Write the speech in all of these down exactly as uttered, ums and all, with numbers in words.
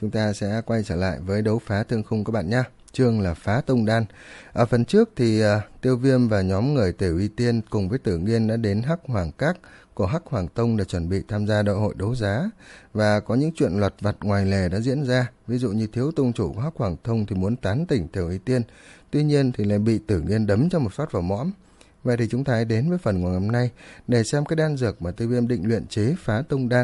chúng ta sẽ quay trở lại với đấu phá thương khung các bạn nhé. Chương là phá tông đan. Ở phần trước thì uh, Tiêu Viêm và nhóm người Tiểu Y Tiên cùng với Tử Nghiên đã đến Hắc Hoàng Các của Hắc Hoàng Tông để chuẩn bị tham gia đại hội đấu giá, và có những chuyện lặt vặt ngoài lề đã diễn ra. Ví dụ như thiếu tông chủ của Hắc Hoàng Tông thì muốn tán tỉnh Tiểu Y Tiên, tuy nhiên thì lại bị Tử Nghiên đấm cho một phát vào mõm. Vậy thì chúng ta hãy đến với phần của ngày hôm nay để xem cái đan dược mà Tiêu Viêm định luyện chế phá tông đan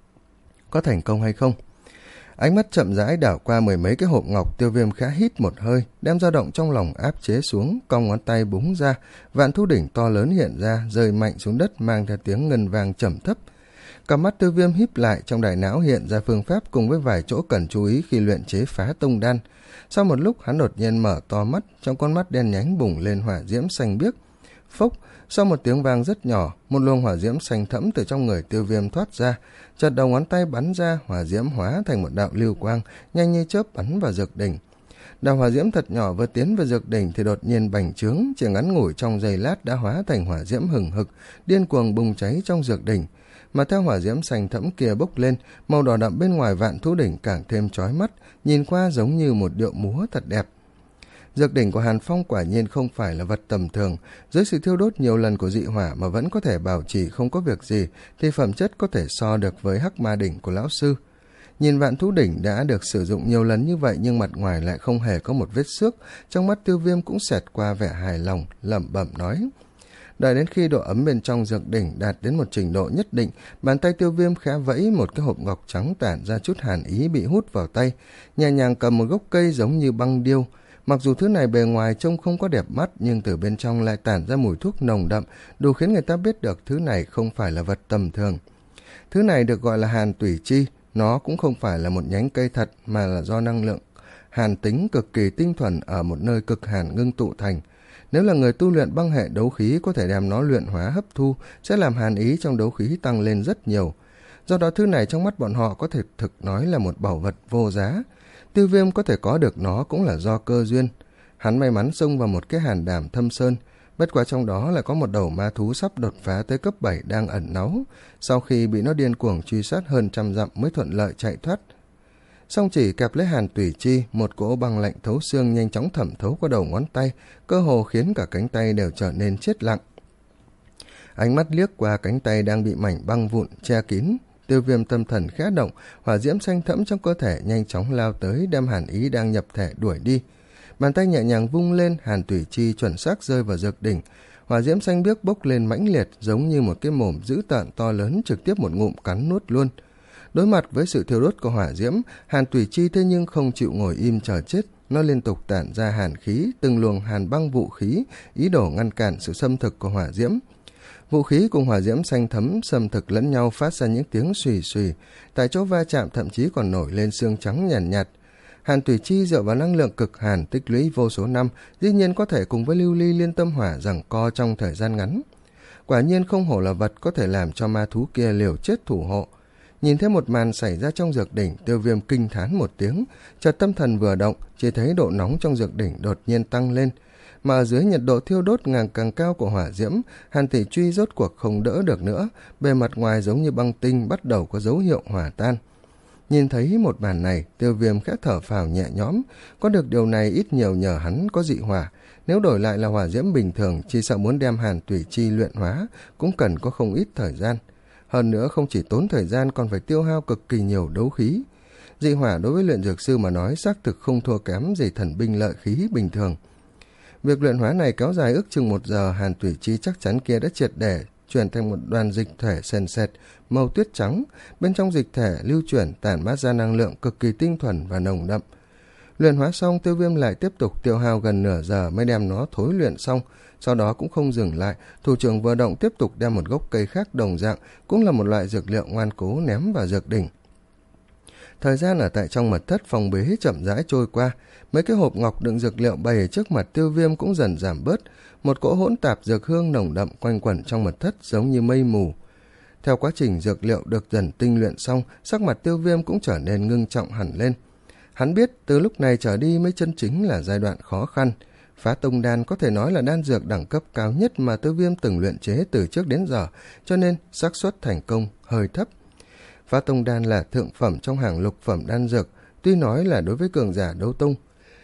có thành công hay không. Ánh mắt chậm rãi đảo qua mười mấy cái hộp ngọc, Tiêu Viêm khẽ hít một hơi, đem dao động trong lòng áp chế xuống, cong ngón tay búng ra, vạn thú đỉnh to lớn hiện ra, rơi mạnh xuống đất mang theo tiếng ngân vang trầm thấp. Cặp mắt Tiêu Viêm híp lại, trong đại não hiện ra phương pháp cùng với vài chỗ cần chú ý khi luyện chế phá tông đan. Sau một lúc, hắn đột nhiên mở to mắt, trong con mắt đen nhánh bùng lên hỏa diễm xanh biếc. Phốc, sau một tiếng vang rất nhỏ, một luồng hỏa diễm xanh thẫm từ trong người Tiêu Viêm thoát ra, chợt đầu ngón tay bắn ra, hỏa diễm hóa thành một đạo lưu quang, nhanh như chớp bắn vào dược đỉnh. Đạo hỏa diễm thật nhỏ vừa tiến vào dược đỉnh thì đột nhiên bành trướng, chỉ ngắn ngủi trong giây lát đã hóa thành hỏa diễm hừng hực, điên cuồng bùng cháy trong dược đỉnh. Mà theo hỏa diễm xanh thẫm kia bốc lên, màu đỏ đậm bên ngoài vạn thú đỉnh càng thêm chói mắt, nhìn qua giống như một điệu múa thật đẹp. Dược đỉnh của Hàn Phong quả nhiên không phải là vật tầm thường, dưới sự thiêu đốt nhiều lần của dị hỏa mà vẫn có thể bảo trì không có việc gì, thì phẩm chất có thể so được với Hắc Ma đỉnh của lão sư. Nhìn vạn thú đỉnh đã được sử dụng nhiều lần như vậy nhưng mặt ngoài lại không hề có một vết xước, trong mắt Tiêu Viêm cũng xẹt qua vẻ hài lòng, lẩm bẩm nói. Đợi đến khi độ ấm bên trong dược đỉnh đạt đến một trình độ nhất định, bàn tay Tiêu Viêm khẽ vẫy, một cái hộp ngọc trắng tản ra chút hàn ý bị hút vào tay, nhẹ nhàng cầm một gốc cây giống như băng điêu. Mặc dù thứ này bề ngoài trông không có đẹp mắt, nhưng từ bên trong lại tản ra mùi thuốc nồng đậm, đủ khiến người ta biết được thứ này không phải là vật tầm thường. Thứ này được gọi là hàn tủy chi, nó cũng không phải là một nhánh cây thật mà là do năng lượng hàn tính cực kỳ tinh thuần ở một nơi cực hàn ngưng tụ thành. Nếu là người tu luyện băng hệ đấu khí có thể đem nó luyện hóa hấp thu, sẽ làm hàn ý trong đấu khí tăng lên rất nhiều. Do đó thứ này trong mắt bọn họ có thể thực nói là một bảo vật vô giá. Tiêu Viêm có thể có được nó cũng là do cơ duyên. Hắn may mắn xông vào một cái hàn đàm thâm sơn, bất quá trong đó lại có một đầu ma thú sắp đột phá tới cấp bảy đang ẩn náu, sau khi bị nó điên cuồng truy sát hơn trăm dặm mới thuận lợi chạy thoát. Song chỉ kẹp lấy hàn tủy chi, một cỗ băng lạnh thấu xương nhanh chóng thẩm thấu qua đầu ngón tay, cơ hồ khiến cả cánh tay đều trở nên chết lặng. Ánh mắt liếc qua cánh tay đang bị mảnh băng vụn che kín, Tiêu Viêm tâm thần khẽ động, hỏa diễm xanh thẫm trong cơ thể nhanh chóng lao tới, đem hàn ý đang nhập thể đuổi đi. Bàn tay nhẹ nhàng vung lên, hàn tủy chi chuẩn xác rơi vào dược đỉnh. Hỏa diễm xanh biếc bốc lên mãnh liệt, giống như một cái mồm dữ tợn to lớn, trực tiếp một ngụm cắn nuốt luôn. Đối mặt với sự thiêu đốt của hỏa diễm, hàn tủy chi thế nhưng không chịu ngồi im chờ chết, nó liên tục tản ra hàn khí, từng luồng hàn băng vũ khí, ý đồ ngăn cản sự xâm thực của hỏa diễm. Vũ khí cùng hỏa diễm xanh thấm xâm thực lẫn nhau, phát ra những tiếng xùy xùy, tại chỗ va chạm thậm chí còn nổi lên xương trắng nhàn nhạt, nhạt. Hàn tủy chi dựa vào năng lượng cực hàn tích lũy vô số năm, dĩ nhiên có thể cùng với lưu ly liên tâm hỏa giằng co trong thời gian ngắn. Quả nhiên không hổ là vật có thể làm cho ma thú kia liều chết thủ hộ. Nhìn thấy một màn xảy ra trong dược đỉnh, Tiêu Viêm kinh thán một tiếng, chợt tâm thần vừa động, chỉ thấy độ nóng trong dược đỉnh đột nhiên tăng lên. Mà ở dưới nhiệt độ thiêu đốt ngàn càng cao của hỏa diễm, hàn tủy truy rốt cuộc không đỡ được nữa, bề mặt ngoài giống như băng tinh bắt đầu có dấu hiệu hỏa tan. Nhìn thấy một màn này, Tiêu Viêm khẽ thở phào nhẹ nhõm, có được điều này ít nhiều nhờ hắn có dị hỏa, nếu đổi lại là hỏa diễm bình thường, chỉ sợ muốn đem hàn tủy chi luyện hóa cũng cần có không ít thời gian. Hơn nữa không chỉ tốn thời gian còn phải tiêu hao cực kỳ nhiều đấu khí. Dị hỏa đối với luyện dược sư mà nói xác thực không thua kém gì thần binh lợi khí bình thường. Việc luyện hóa này kéo dài ước chừng một giờ, hàn tủy chi chắc chắn kia đã triệt để chuyển thành một đoàn dịch thể sền sệt, màu tuyết trắng, bên trong dịch thể lưu chuyển tản mát ra năng lượng cực kỳ tinh thuần và nồng đậm. Luyện hóa xong, Tiêu Viêm lại tiếp tục tiêu hao gần nửa giờ mới đem nó thối luyện xong, sau đó cũng không dừng lại, thủ trưởng vừa động tiếp tục đem một gốc cây khác đồng dạng, cũng là một loại dược liệu ngoan cố ném vào dược đỉnh. Thời gian ở tại trong mật thất phòng bế chậm rãi trôi qua, mấy cái hộp ngọc đựng dược liệu bày trước mặt Tiêu Viêm cũng dần giảm bớt, một cỗ hỗn tạp dược hương nồng đậm quanh quẩn trong mật thất giống như mây mù. Theo quá trình dược liệu được dần tinh luyện xong, sắc mặt Tiêu Viêm cũng trở nên ngưng trọng hẳn lên. Hắn biết từ lúc này trở đi mới chân chính là giai đoạn khó khăn. Phá tông đan có thể nói là đan dược đẳng cấp cao nhất mà Tiêu Viêm từng luyện chế từ trước đến giờ, cho nên xác suất thành công hơi thấp. Phá tông đan là thượng phẩm trong hàng lục phẩm đan dược, Tuy nói là đối với cường giả đấu tông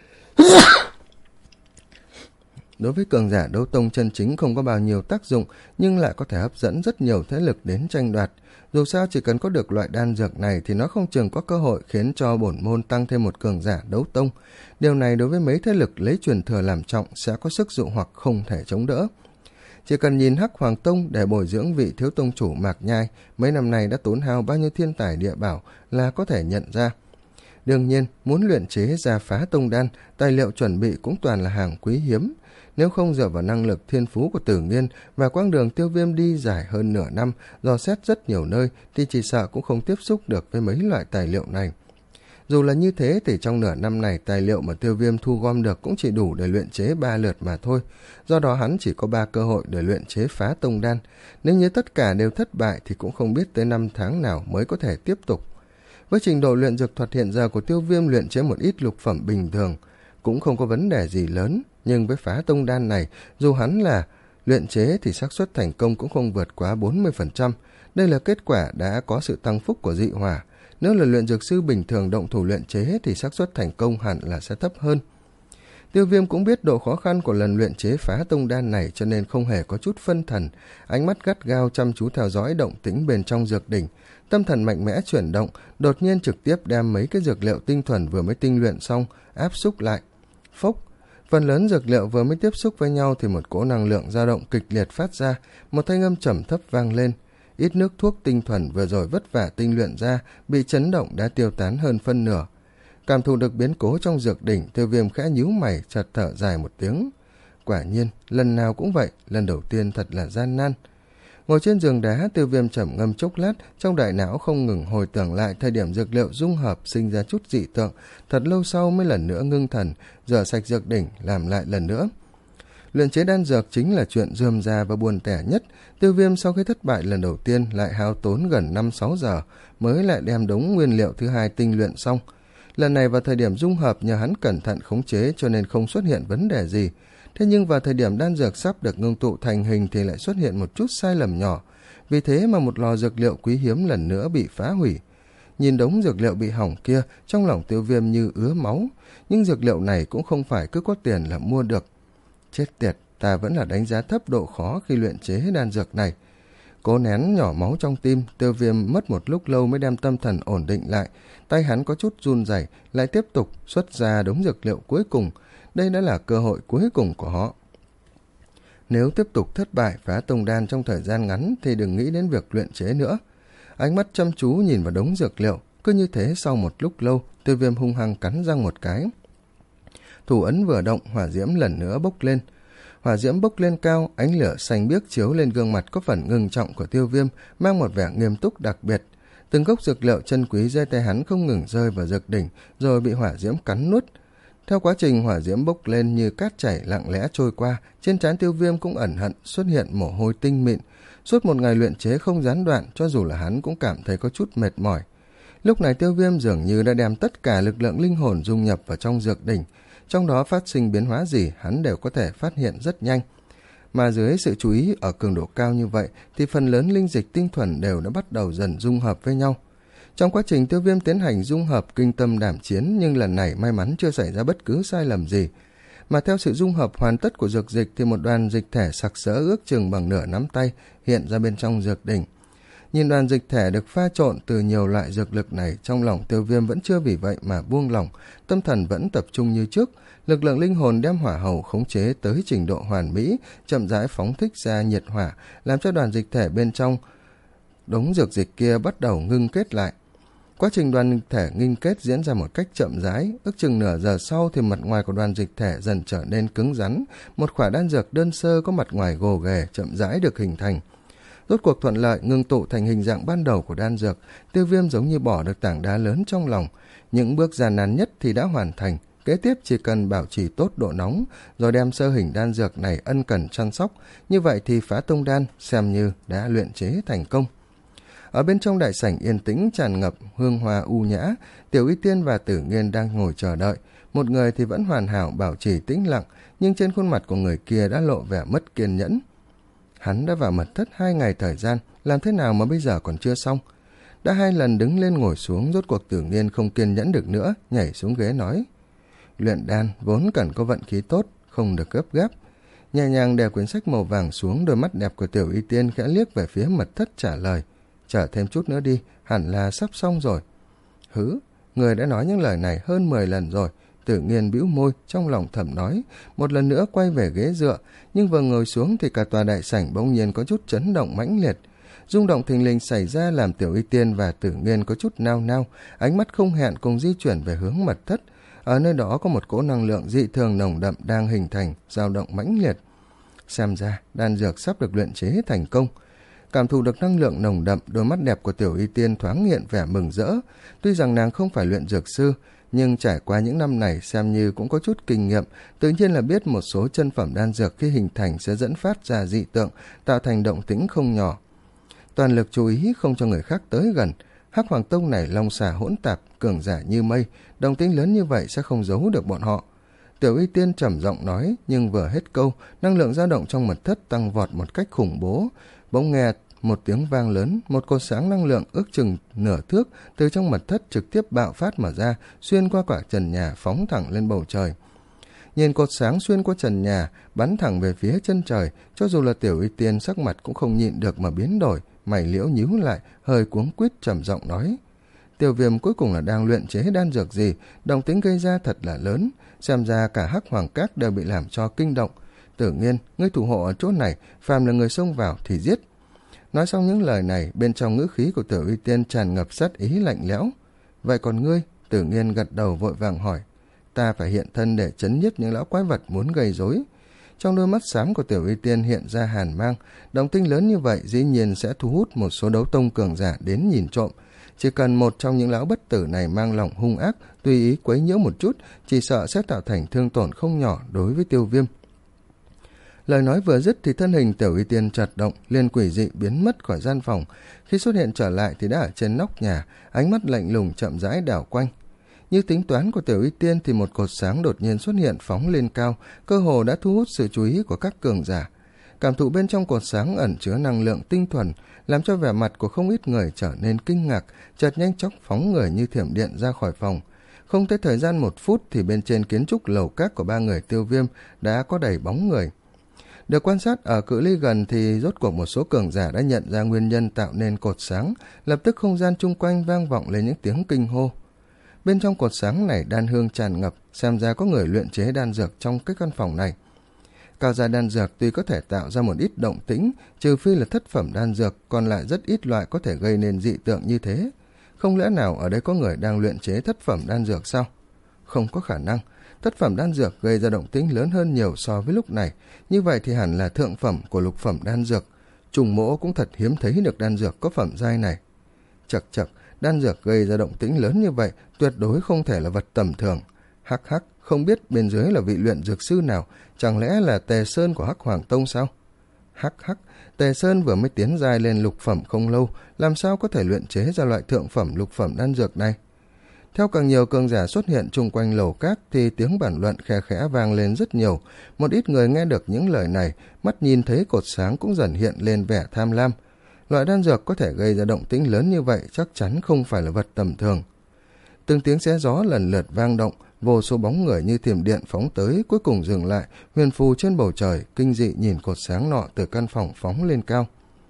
đối với cường giả đấu tông chân chính không có bao nhiêu tác dụng, nhưng lại có thể hấp dẫn rất nhiều thế lực đến tranh đoạt. Dù sao chỉ cần có được loại đan dược này thì nó không chừng có cơ hội khiến cho bổn môn tăng thêm một cường giả đấu tông. Điều này đối với mấy thế lực lấy truyền thừa làm trọng sẽ có sức dụ hoặc không thể chống đỡ. Chỉ cần nhìn Hắc Hoàng Tông để bồi dưỡng vị thiếu tông chủ Mạc Nhai mấy năm nay đã tốn hao bao nhiêu thiên tài địa bảo là có thể nhận ra. Đương nhiên, muốn luyện chế ra phá tông đan, tài liệu chuẩn bị cũng toàn là hàng quý hiếm. Nếu không dựa vào năng lực thiên phú của Tử Nghiên và quãng đường Tiêu Viêm đi dài hơn nửa năm, dò xét rất nhiều nơi thì chỉ sợ cũng không tiếp xúc được với mấy loại tài liệu này. Dù là như thế thì trong nửa năm này tài liệu mà Tiêu Viêm thu gom được cũng chỉ đủ để luyện chế ba lượt mà thôi. Do đó hắn chỉ có ba cơ hội để luyện chế phá tông đan. Nếu như tất cả đều thất bại thì cũng không biết tới năm tháng nào mới có thể tiếp tục. Với trình độ luyện dược thuật hiện giờ của Tiêu Viêm, luyện chế một ít lục phẩm bình thường cũng không có vấn đề gì lớn. Nhưng với phá tông đan này, dù hắn là luyện chế thì xác suất thành công cũng không vượt quá bốn mươi phần trăm. Đây là kết quả đã có sự tăng phúc của dị hỏa. Nếu là luyện dược sư bình thường động thủ luyện chế thì xác suất thành công hẳn là sẽ thấp hơn. Tiêu Viêm cũng biết độ khó khăn của lần luyện chế phá tông đan này cho nên không hề có chút phân thần, ánh mắt gắt gao chăm chú theo dõi động tĩnh bên trong dược đỉnh. Tâm thần mạnh mẽ chuyển động, đột nhiên trực tiếp đem mấy cái dược liệu tinh thuần vừa mới tinh luyện xong áp xúc lại. Phốc, phần lớn dược liệu vừa mới tiếp xúc với nhau thì một cỗ năng lượng dao động kịch liệt phát ra, một thanh âm trầm thấp vang lên. Ít nước thuốc tinh thuần vừa rồi vất vả tinh luyện ra bị chấn động đã tiêu tán hơn phân nửa. Cảm thụ được biến cố trong dược đỉnh, Tiêu Viêm khẽ nhíu mày, chợt thở dài một tiếng. Quả nhiên, lần nào cũng vậy, lần đầu tiên thật là gian nan. Ngồi trên giường đá, Tiêu Viêm trầm ngâm chốc lát, trong đại não không ngừng hồi tưởng lại thời điểm dược liệu dung hợp sinh ra chút dị tượng, thật lâu sau mới lần nữa ngưng thần, rửa sạch dược đỉnh, làm lại lần nữa. Luyện chế đan dược chính là chuyện rườm rà và buồn tẻ nhất. Tiêu Viêm sau khi thất bại lần đầu tiên lại hao tốn gần năm sáu giờ mới lại đem đống nguyên liệu thứ hai tinh luyện xong. Lần này vào thời điểm dung hợp nhờ hắn cẩn thận khống chế cho nên không xuất hiện vấn đề gì. Thế nhưng vào thời điểm đan dược sắp được ngưng tụ thành hình thì lại xuất hiện một chút sai lầm nhỏ. Vì thế mà một lò dược liệu quý hiếm lần nữa bị phá hủy. Nhìn đống dược liệu bị hỏng kia, trong lòng Tiêu Viêm như ứa máu. Nhưng dược liệu này cũng không phải cứ có tiền là mua được. Chết tiệt, ta vẫn là đánh giá thấp độ khó khi luyện chế đan dược này. Cố nén nhỏ máu trong tim, Tiêu Viêm mất một lúc lâu mới đem tâm thần ổn định lại. Tay hắn có chút run rẩy, lại tiếp tục xuất ra đống dược liệu cuối cùng. Đây đã là cơ hội cuối cùng của họ. Nếu tiếp tục thất bại phá tông đan trong thời gian ngắn thì đừng nghĩ đến việc luyện chế nữa. Ánh mắt chăm chú nhìn vào đống dược liệu, cứ như thế sau một lúc lâu, Tiêu Viêm hung hăng cắn răng một cái. Thủ ấn vừa động, hỏa diễm lần nữa bốc lên. Hỏa diễm bốc lên cao, ánh lửa xanh biếc chiếu lên gương mặt có phần ngưng trọng của Tiêu Viêm, mang một vẻ nghiêm túc đặc biệt. Từng gốc dược liệu chân quý dưới tay hắn không ngừng rơi vào dược đỉnh, rồi bị hỏa diễm cắn nuốt. Theo quá trình hỏa diễm bốc lên như cát chảy lặng lẽ trôi qua, trên trán Tiêu Viêm cũng ẩn hận xuất hiện mồ hôi tinh mịn. Suốt một ngày luyện chế không gián đoạn, cho dù là hắn cũng cảm thấy có chút mệt mỏi. Lúc này Tiêu Viêm dường như đã đem tất cả lực lượng linh hồn dung nhập vào trong dược đỉnh, trong đó phát sinh biến hóa gì hắn đều có thể phát hiện rất nhanh. Mà dưới sự chú ý ở cường độ cao như vậy thì phần lớn linh dịch tinh thuần đều đã bắt đầu dần dung hợp với nhau. Trong quá trình Tiêu Viêm tiến hành dung hợp kinh tâm đảm chiến, nhưng lần này may mắn chưa xảy ra bất cứ sai lầm gì. Mà theo sự dung hợp hoàn tất của dược dịch thì một đoàn dịch thể sặc sỡ ước chừng bằng nửa nắm tay hiện ra bên trong dược đỉnh. Nhìn đoàn dịch thể được pha trộn từ nhiều loại dược lực này, trong lòng Tiêu Viêm vẫn chưa vì vậy mà buông lỏng, tâm thần vẫn tập trung như trước. Lực lượng linh hồn đem hỏa hầu khống chế tới trình độ hoàn mỹ, chậm rãi phóng thích ra nhiệt hỏa, làm cho đoàn dịch thể bên trong đống dược dịch kia bắt đầu ngưng kết lại. Quá trình đoàn dịch thể ngưng kết diễn ra một cách chậm rãi, ước chừng nửa giờ sau thì mặt ngoài của đoàn dịch thể dần trở nên cứng rắn, một khỏa đan dược đơn sơ có mặt ngoài gồ ghề chậm rãi được hình thành. Rốt cuộc thuận lợi ngưng tụ thành hình dạng ban đầu của đan dược, Tiêu Viêm giống như bỏ được tảng đá lớn trong lòng. Những bước gian nan nhất thì đã hoàn thành, kế tiếp chỉ cần bảo trì tốt độ nóng, rồi đem sơ hình đan dược này ân cần chăm sóc, như vậy thì phá tông đan xem như đã luyện chế thành công. Ở bên trong đại sảnh yên tĩnh tràn ngập hương hoa u nhã, Tiểu Y Tiên và Tử Nghiên đang ngồi chờ đợi. Một người thì vẫn hoàn hảo bảo trì tĩnh lặng, nhưng trên khuôn mặt của người kia đã lộ vẻ mất kiên nhẫn. Hắn đã vào mật thất hai ngày thời gian, làm thế nào mà bây giờ còn chưa xong? Đã hai lần đứng lên ngồi xuống, rốt cuộc Tử Nghiên không kiên nhẫn được nữa, nhảy xuống ghế nói: Luyện đan vốn cần có vận khí tốt, không được gấp gáp. Nhẹ nhàng đè quyển sách màu vàng xuống, đôi mắt đẹp của Tiểu Y Tiên khẽ liếc về phía mật thất trả lời: Chờ thêm chút nữa đi, hẳn là sắp xong rồi. Hứ, người đã nói những lời này hơn mười lần rồi. Tử Nghiên bĩu môi, trong lòng thầm nói, một lần nữa quay về ghế dựa, nhưng vừa ngồi xuống thì cả tòa đại sảnh bỗng nhiên có chút chấn động mãnh liệt. Rung động thình lình xảy ra làm Tiểu Y Tiên và Tử Nghiên có chút nao nao, ánh mắt không hẹn cùng di chuyển về hướng mật thất. Ở nơi đó có một cỗ năng lượng dị thường nồng đậm đang hình thành, dao động mãnh liệt. Xem ra đan dược sắp được luyện chế thành công. Cảm thụ được năng lượng nồng đậm, đôi mắt đẹp của Tiểu Y Tiên thoáng hiện vẻ mừng rỡ. Tuy rằng nàng không phải luyện dược sư, nhưng trải qua những năm này xem như cũng có chút kinh nghiệm, tự nhiên là biết một số chân phẩm đan dược khi hình thành sẽ dẫn phát ra dị tượng, tạo thành động tĩnh không nhỏ. Toàn lực chú ý không cho người khác tới gần. Hắc Hoàng Tông này long xà hỗn tạp, cường giả như mây, động tĩnh lớn như vậy sẽ không giấu được bọn họ. Tiểu Y Tiên trầm giọng nói, nhưng vừa hết câu, năng lượng dao động trong mật thất tăng vọt một cách khủng bố. Bỗng nghe một tiếng vang lớn, một cột sáng năng lượng ước chừng nửa thước từ trong mật thất trực tiếp bạo phát mở ra, xuyên qua quả trần nhà phóng thẳng lên bầu trời. Nhìn cột sáng xuyên qua trần nhà, bắn thẳng về phía chân trời, cho dù là Tiểu Y Tiên sắc mặt cũng không nhịn được mà biến đổi, mày liễu nhíu lại, hơi cuống quýt trầm giọng nói: Tiêu Viêm cuối cùng là đang luyện chế đan dược gì, động tĩnh gây ra thật là lớn, xem ra cả Hắc Hoàng Các đều bị làm cho kinh động. Tử Nghiên, ngươi thủ hộ ở chỗ này, phàm là người xông vào thì giết. Nói xong những lời này, bên trong ngữ khí của Tiểu Y Tiên tràn ngập sát ý lạnh lẽo. Vậy còn ngươi? Tử Nghiên gật đầu vội vàng hỏi. Ta phải hiện thân để chấn nhiếp những lão quái vật muốn gây rối. Trong đôi mắt xám của Tiểu Y Tiên hiện ra hàn mang, động tĩnh lớn như vậy dĩ nhiên sẽ thu hút một số đấu tông cường giả đến nhìn trộm. Chỉ cần một trong những lão bất tử này mang lòng hung ác, tùy ý quấy nhiễu một chút, chỉ sợ sẽ tạo thành thương tổn không nhỏ đối với Tiêu Viêm. Lời nói vừa dứt thì thân hình Tiểu Y Tiên chợt động, liền quỷ dị biến mất khỏi gian phòng. Khi xuất hiện trở lại thì đã ở trên nóc nhà, ánh mắt lạnh lùng chậm rãi đảo quanh. Như tính toán của Tiểu Y Tiên thì một cột sáng đột nhiên xuất hiện phóng lên cao, cơ hồ đã thu hút sự chú ý của các cường giả. Cảm thụ bên trong cột sáng ẩn chứa năng lượng tinh thuần, làm cho vẻ mặt của không ít người trở nên kinh ngạc, chợt nhanh chóng phóng người như thiểm điện ra khỏi phòng. Không tới thời gian một phút thì bên trên kiến trúc lầu các của ba người Tiêu Viêm đã có đầy bóng người. Được quan sát ở cự ly gần thì rốt cuộc một số cường giả đã nhận ra nguyên nhân tạo nên cột sáng, lập tức không gian chung quanh vang vọng lên những tiếng kinh hô. Bên trong cột sáng này đan hương tràn ngập, xem ra có người luyện chế đan dược trong cái căn phòng này. Cao gia đan dược tuy có thể tạo ra một ít động tĩnh, trừ phi là thất phẩm đan dược, còn lại rất ít loại có thể gây nên dị tượng như thế. Không lẽ nào ở đây có người đang luyện chế thất phẩm đan dược sao? Không có khả năng. Thất phẩm đan dược gây ra động tĩnh lớn hơn nhiều so với lúc này, như vậy thì hẳn là thượng phẩm của lục phẩm đan dược. Trùng Mỗ cũng thật hiếm thấy được đan dược có phẩm giai này. Chậc chậc, đan dược gây ra động tĩnh lớn như vậy, tuyệt đối không thể là vật tầm thường. Hắc hắc, không biết bên dưới là vị luyện dược sư nào, chẳng lẽ là Tề Sơn của Hắc Hoàng Tông sao? Hắc hắc, Tề Sơn vừa mới tiến giai lên lục phẩm không lâu, làm sao có thể luyện chế ra loại thượng phẩm lục phẩm đan dược này? Theo càng nhiều cường giả xuất hiện chung quanh lầu các thì tiếng bàn luận khe khẽ vang lên rất nhiều. Một ít người nghe được những lời này, mắt nhìn thấy cột sáng cũng dần hiện lên vẻ tham lam. Loại đan dược có thể gây ra động tĩnh lớn như vậy chắc chắn không phải là vật tầm thường. Từng tiếng xé gió lần lượt vang động, vô số bóng người như thiểm điện phóng tới, cuối cùng dừng lại, huyền phù trên bầu trời, kinh dị nhìn cột sáng nọ từ căn phòng phóng lên cao.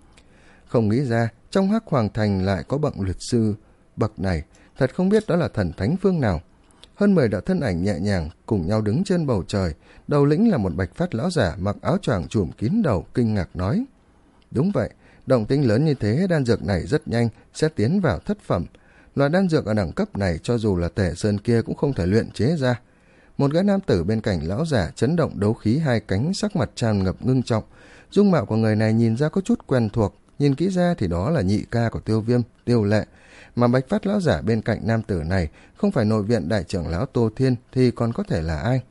Không nghĩ ra, trong Hắc Hoàng Thành lại có bậc luật sư bậc này, thật không biết đó là thần thánh phương nào. Hơn mười đạo thân ảnh nhẹ nhàng cùng nhau đứng trên bầu trời, đầu lĩnh là một bạch phát lão giả mặc áo choàng trùm kín đầu, kinh ngạc nói: Đúng vậy, động tĩnh lớn như thế, đan dược này rất nhanh sẽ tiến vào thất phẩm. Loại đan dược ở đẳng cấp này cho dù là Tề Sơn kia cũng không thể luyện chế ra. Một gã nam tử bên cạnh lão giả chấn động đấu khí hai cánh, sắc mặt tràn ngập ngưng trọng. Dung mạo của người này nhìn ra có chút quen thuộc, nhìn kỹ ra thì đó là nhị ca của Tiêu Viêm, Tiêu Lệ. Mà bạch phát lão giả bên cạnh nam tử này không phải nội viện đại trưởng lão Tô Thiên thì còn có thể là ai?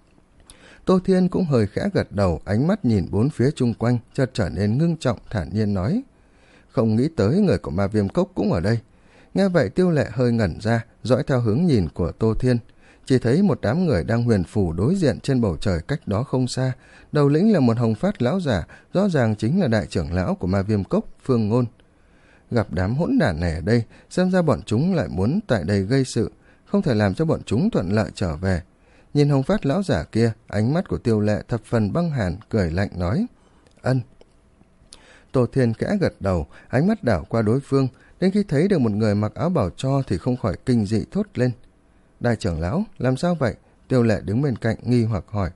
Tô Thiên cũng hơi khẽ gật đầu, ánh mắt nhìn bốn phía chung quanh chợt trở nên ngưng trọng, thản nhiên nói: Không nghĩ tới người của Ma Viêm Cốc cũng ở đây. Nghe vậy Tiêu Lệ hơi ngẩn ra, dõi theo hướng nhìn của Tô Thiên, chỉ thấy một đám người đang huyền phù đối diện trên bầu trời cách đó không xa. Đầu lĩnh là một hồng phát lão giả, rõ ràng chính là đại trưởng lão của Ma Viêm Cốc, Phương Ngôn. gặp đám hỗn đản này ở đây, xem ra bọn chúng lại muốn tại đây gây sự, không thể làm cho bọn chúng thuận lợi trở về. Nhìn Hồng Phát lão giả kia, ánh mắt của Tiêu Lệ thập phần băng hàn, cười lạnh nói: Ân. Tô Thiên khẽ gật đầu, ánh mắt đảo qua đối phương, đến khi thấy được một người mặc áo bào cho thì không khỏi kinh dị thốt lên: Đại trưởng lão, làm sao vậy? Tiêu Lệ đứng bên cạnh nghi hoặc hỏi.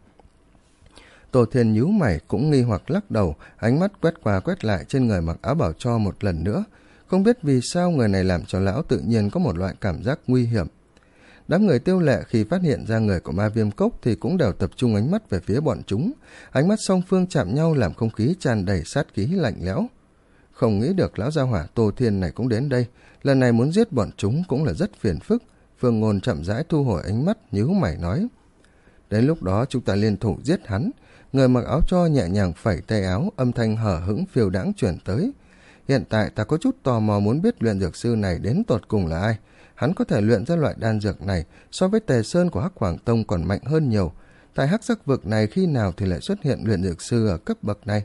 Tô Thiên nhíu mày cũng nghi hoặc lắc đầu, ánh mắt quét qua quét lại trên người mặc áo bào cho một lần nữa, không biết vì sao người này làm cho lão tự nhiên có một loại cảm giác nguy hiểm. Đám người Tiêu Lệ khi phát hiện ra người của Ma Viêm Cốc thì cũng đều tập trung ánh mắt về phía bọn chúng, ánh mắt song phương chạm nhau làm không khí tràn đầy sát khí lạnh lẽo. Không nghĩ được lão gia hỏa Tô Thiên này cũng đến đây, lần này muốn giết bọn chúng cũng là rất phiền phức. Phương Ngôn chậm rãi thu hồi ánh mắt, nhíu mày nói: Đến lúc đó chúng ta liên thủ giết hắn. Người mặc áo cho nhẹ nhàng phẩy tay áo, âm thanh hở hững phiêu đãng chuyển tới: Hiện tại ta có chút tò mò muốn biết luyện dược sư này đến tột cùng là ai. Hắn có thể luyện ra loại đan dược này so với Tề Sơn của Hắc Hoàng Tông còn mạnh hơn nhiều. Tại Hắc Sắc Vực này khi nào thì lại xuất hiện luyện dược sư ở cấp bậc này?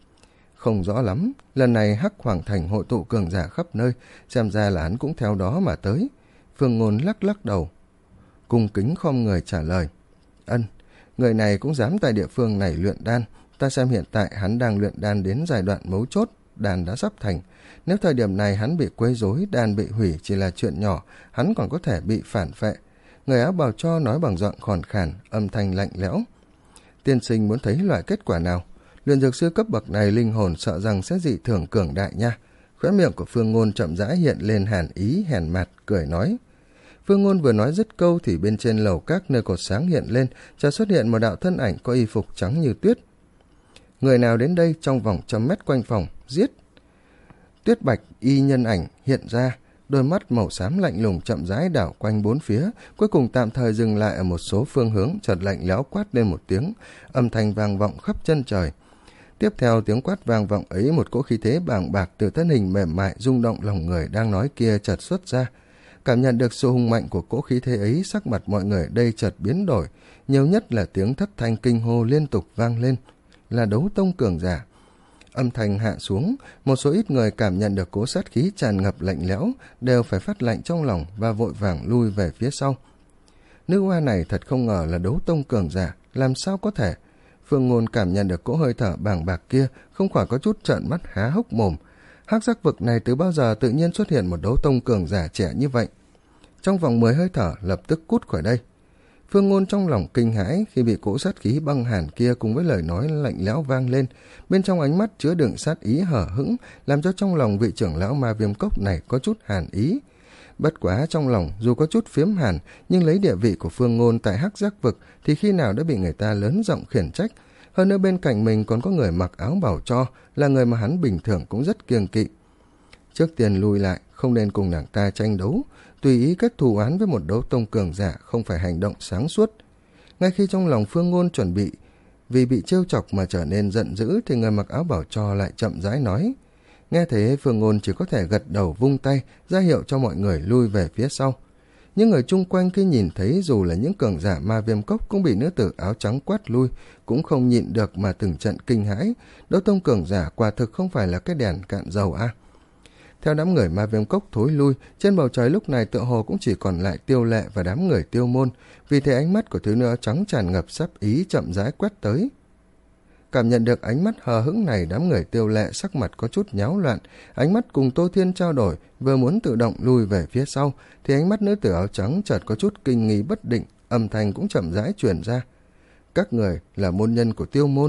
Không rõ lắm, lần này Hắc Hoàng Thành hội tụ cường giả khắp nơi, xem ra là hắn cũng theo đó mà tới. Phương Ngôn lắc lắc đầu, cung kính khom người trả lời: Ân, người này cũng dám tại địa phương này luyện đan. Ta xem hiện tại hắn đang luyện đan đến giai đoạn mấu chốt, đan đã sắp thành. Nếu thời điểm này hắn bị quấy rối, đan bị hủy chỉ là chuyện nhỏ, hắn còn có thể bị phản phệ. Người áo bào cho nói bằng giọng khàn khàn, âm thanh lạnh lẽo: Tiên sinh muốn thấy loại kết quả nào? Luyện dược sư cấp bậc này linh hồn sợ rằng sẽ dị thường cường đại nha. Khóe miệng của Phương Ngôn chậm rãi hiện lên hàn ý hèn mặt, cười nói. Phương Ngôn vừa nói dứt câu thì bên trên lầu các nơi cột sáng hiện lên, chợt xuất hiện một đạo thân ảnh có y phục trắng như tuyết. Người nào đến đây trong vòng trăm mét quanh phòng, giết. Tuyết bạch y nhân ảnh hiện ra, đôi mắt màu xám lạnh lùng chậm rãi đảo quanh bốn phía, cuối cùng tạm thời dừng lại ở một số phương hướng, chợt lạnh lẽo quát lên một tiếng, âm thanh vang vọng khắp chân trời. Tiếp theo tiếng quát vang vọng ấy, một cỗ khí thế bàng bạc từ thân hình mềm mại rung động lòng người đang nói kia chợt xuất ra. Cảm nhận được sự hùng mạnh của cỗ khí thế ấy, sắc mặt mọi người đây chợt biến đổi, nhiều nhất là tiếng thất thanh kinh hô liên tục vang lên, là đấu tông cường giả. Âm thanh hạ xuống, một số ít người cảm nhận được cỗ sát khí tràn ngập lạnh lẽo, đều phải phát lạnh trong lòng và vội vàng lui về phía sau. Nữ oa này thật không ngờ là đấu tông cường giả, làm sao có thể? Phương Ngôn cảm nhận được cỗ hơi thở bàng bạc kia, không khỏi có chút trợn mắt há hốc mồm. Hắc Giác Vực này từ bao giờ tự nhiên xuất hiện một đấu tông cường giả trẻ như vậy? Trong vòng mười hơi thở lập tức cút khỏi đây. Phương Ngôn trong lòng kinh hãi khi bị cỗ sát khí băng hàn kia cùng với lời nói lạnh lẽo vang lên, bên trong ánh mắt chứa đựng sát ý hở hững, làm cho trong lòng vị trưởng lão Ma Viêm Cốc này có chút hàn ý. Bất quá trong lòng dù có chút phiếm hàn, nhưng lấy địa vị của Phương Ngôn tại Hắc Giác Vực thì khi nào đã bị người ta lớn giọng khiển trách. Hơn nữa bên cạnh mình còn có người mặc áo bảo cho, là người mà hắn bình thường cũng rất kiêng kỵ. Trước tiên lui lại, không nên cùng nàng ta tranh đấu, tùy ý kết thù oán với một đấu tông cường giả không phải hành động sáng suốt. Ngay khi trong lòng Phương Ngôn chuẩn bị vì bị trêu chọc mà trở nên giận dữ thì người mặc áo bảo cho lại chậm rãi nói. Nghe thế Phương Ngôn chỉ có thể gật đầu vung tay ra hiệu cho mọi người lui về phía sau. Những người chung quanh khi nhìn thấy dù là những cường giả Ma Viêm Cốc cũng bị nữ tử áo trắng quát lui, cũng không nhịn được mà từng trận kinh hãi. Đấu tông cường giả quả thực không phải là cái đèn cạn dầu a. À. Theo đám người Ma Viêm Cốc thối lui, trên bầu trời lúc này tựa hồ cũng chỉ còn lại Tiêu Lệ và đám người Tiêu Môn, vì thế ánh mắt của thiếu nữ áo trắng tràn ngập sắp ý chậm rãi quét tới. Cảm nhận được ánh mắt hờ hững này, đám người Tiêu Lệ sắc mặt có chút nháo loạn, ánh mắt cùng Tô Thiên trao đổi, vừa muốn tự động lùi về phía sau, thì ánh mắt nữ tử áo trắng chợt có chút kinh nghi bất định, âm thanh cũng chậm rãi truyền ra. Các người là môn nhân của Tiêu Môn.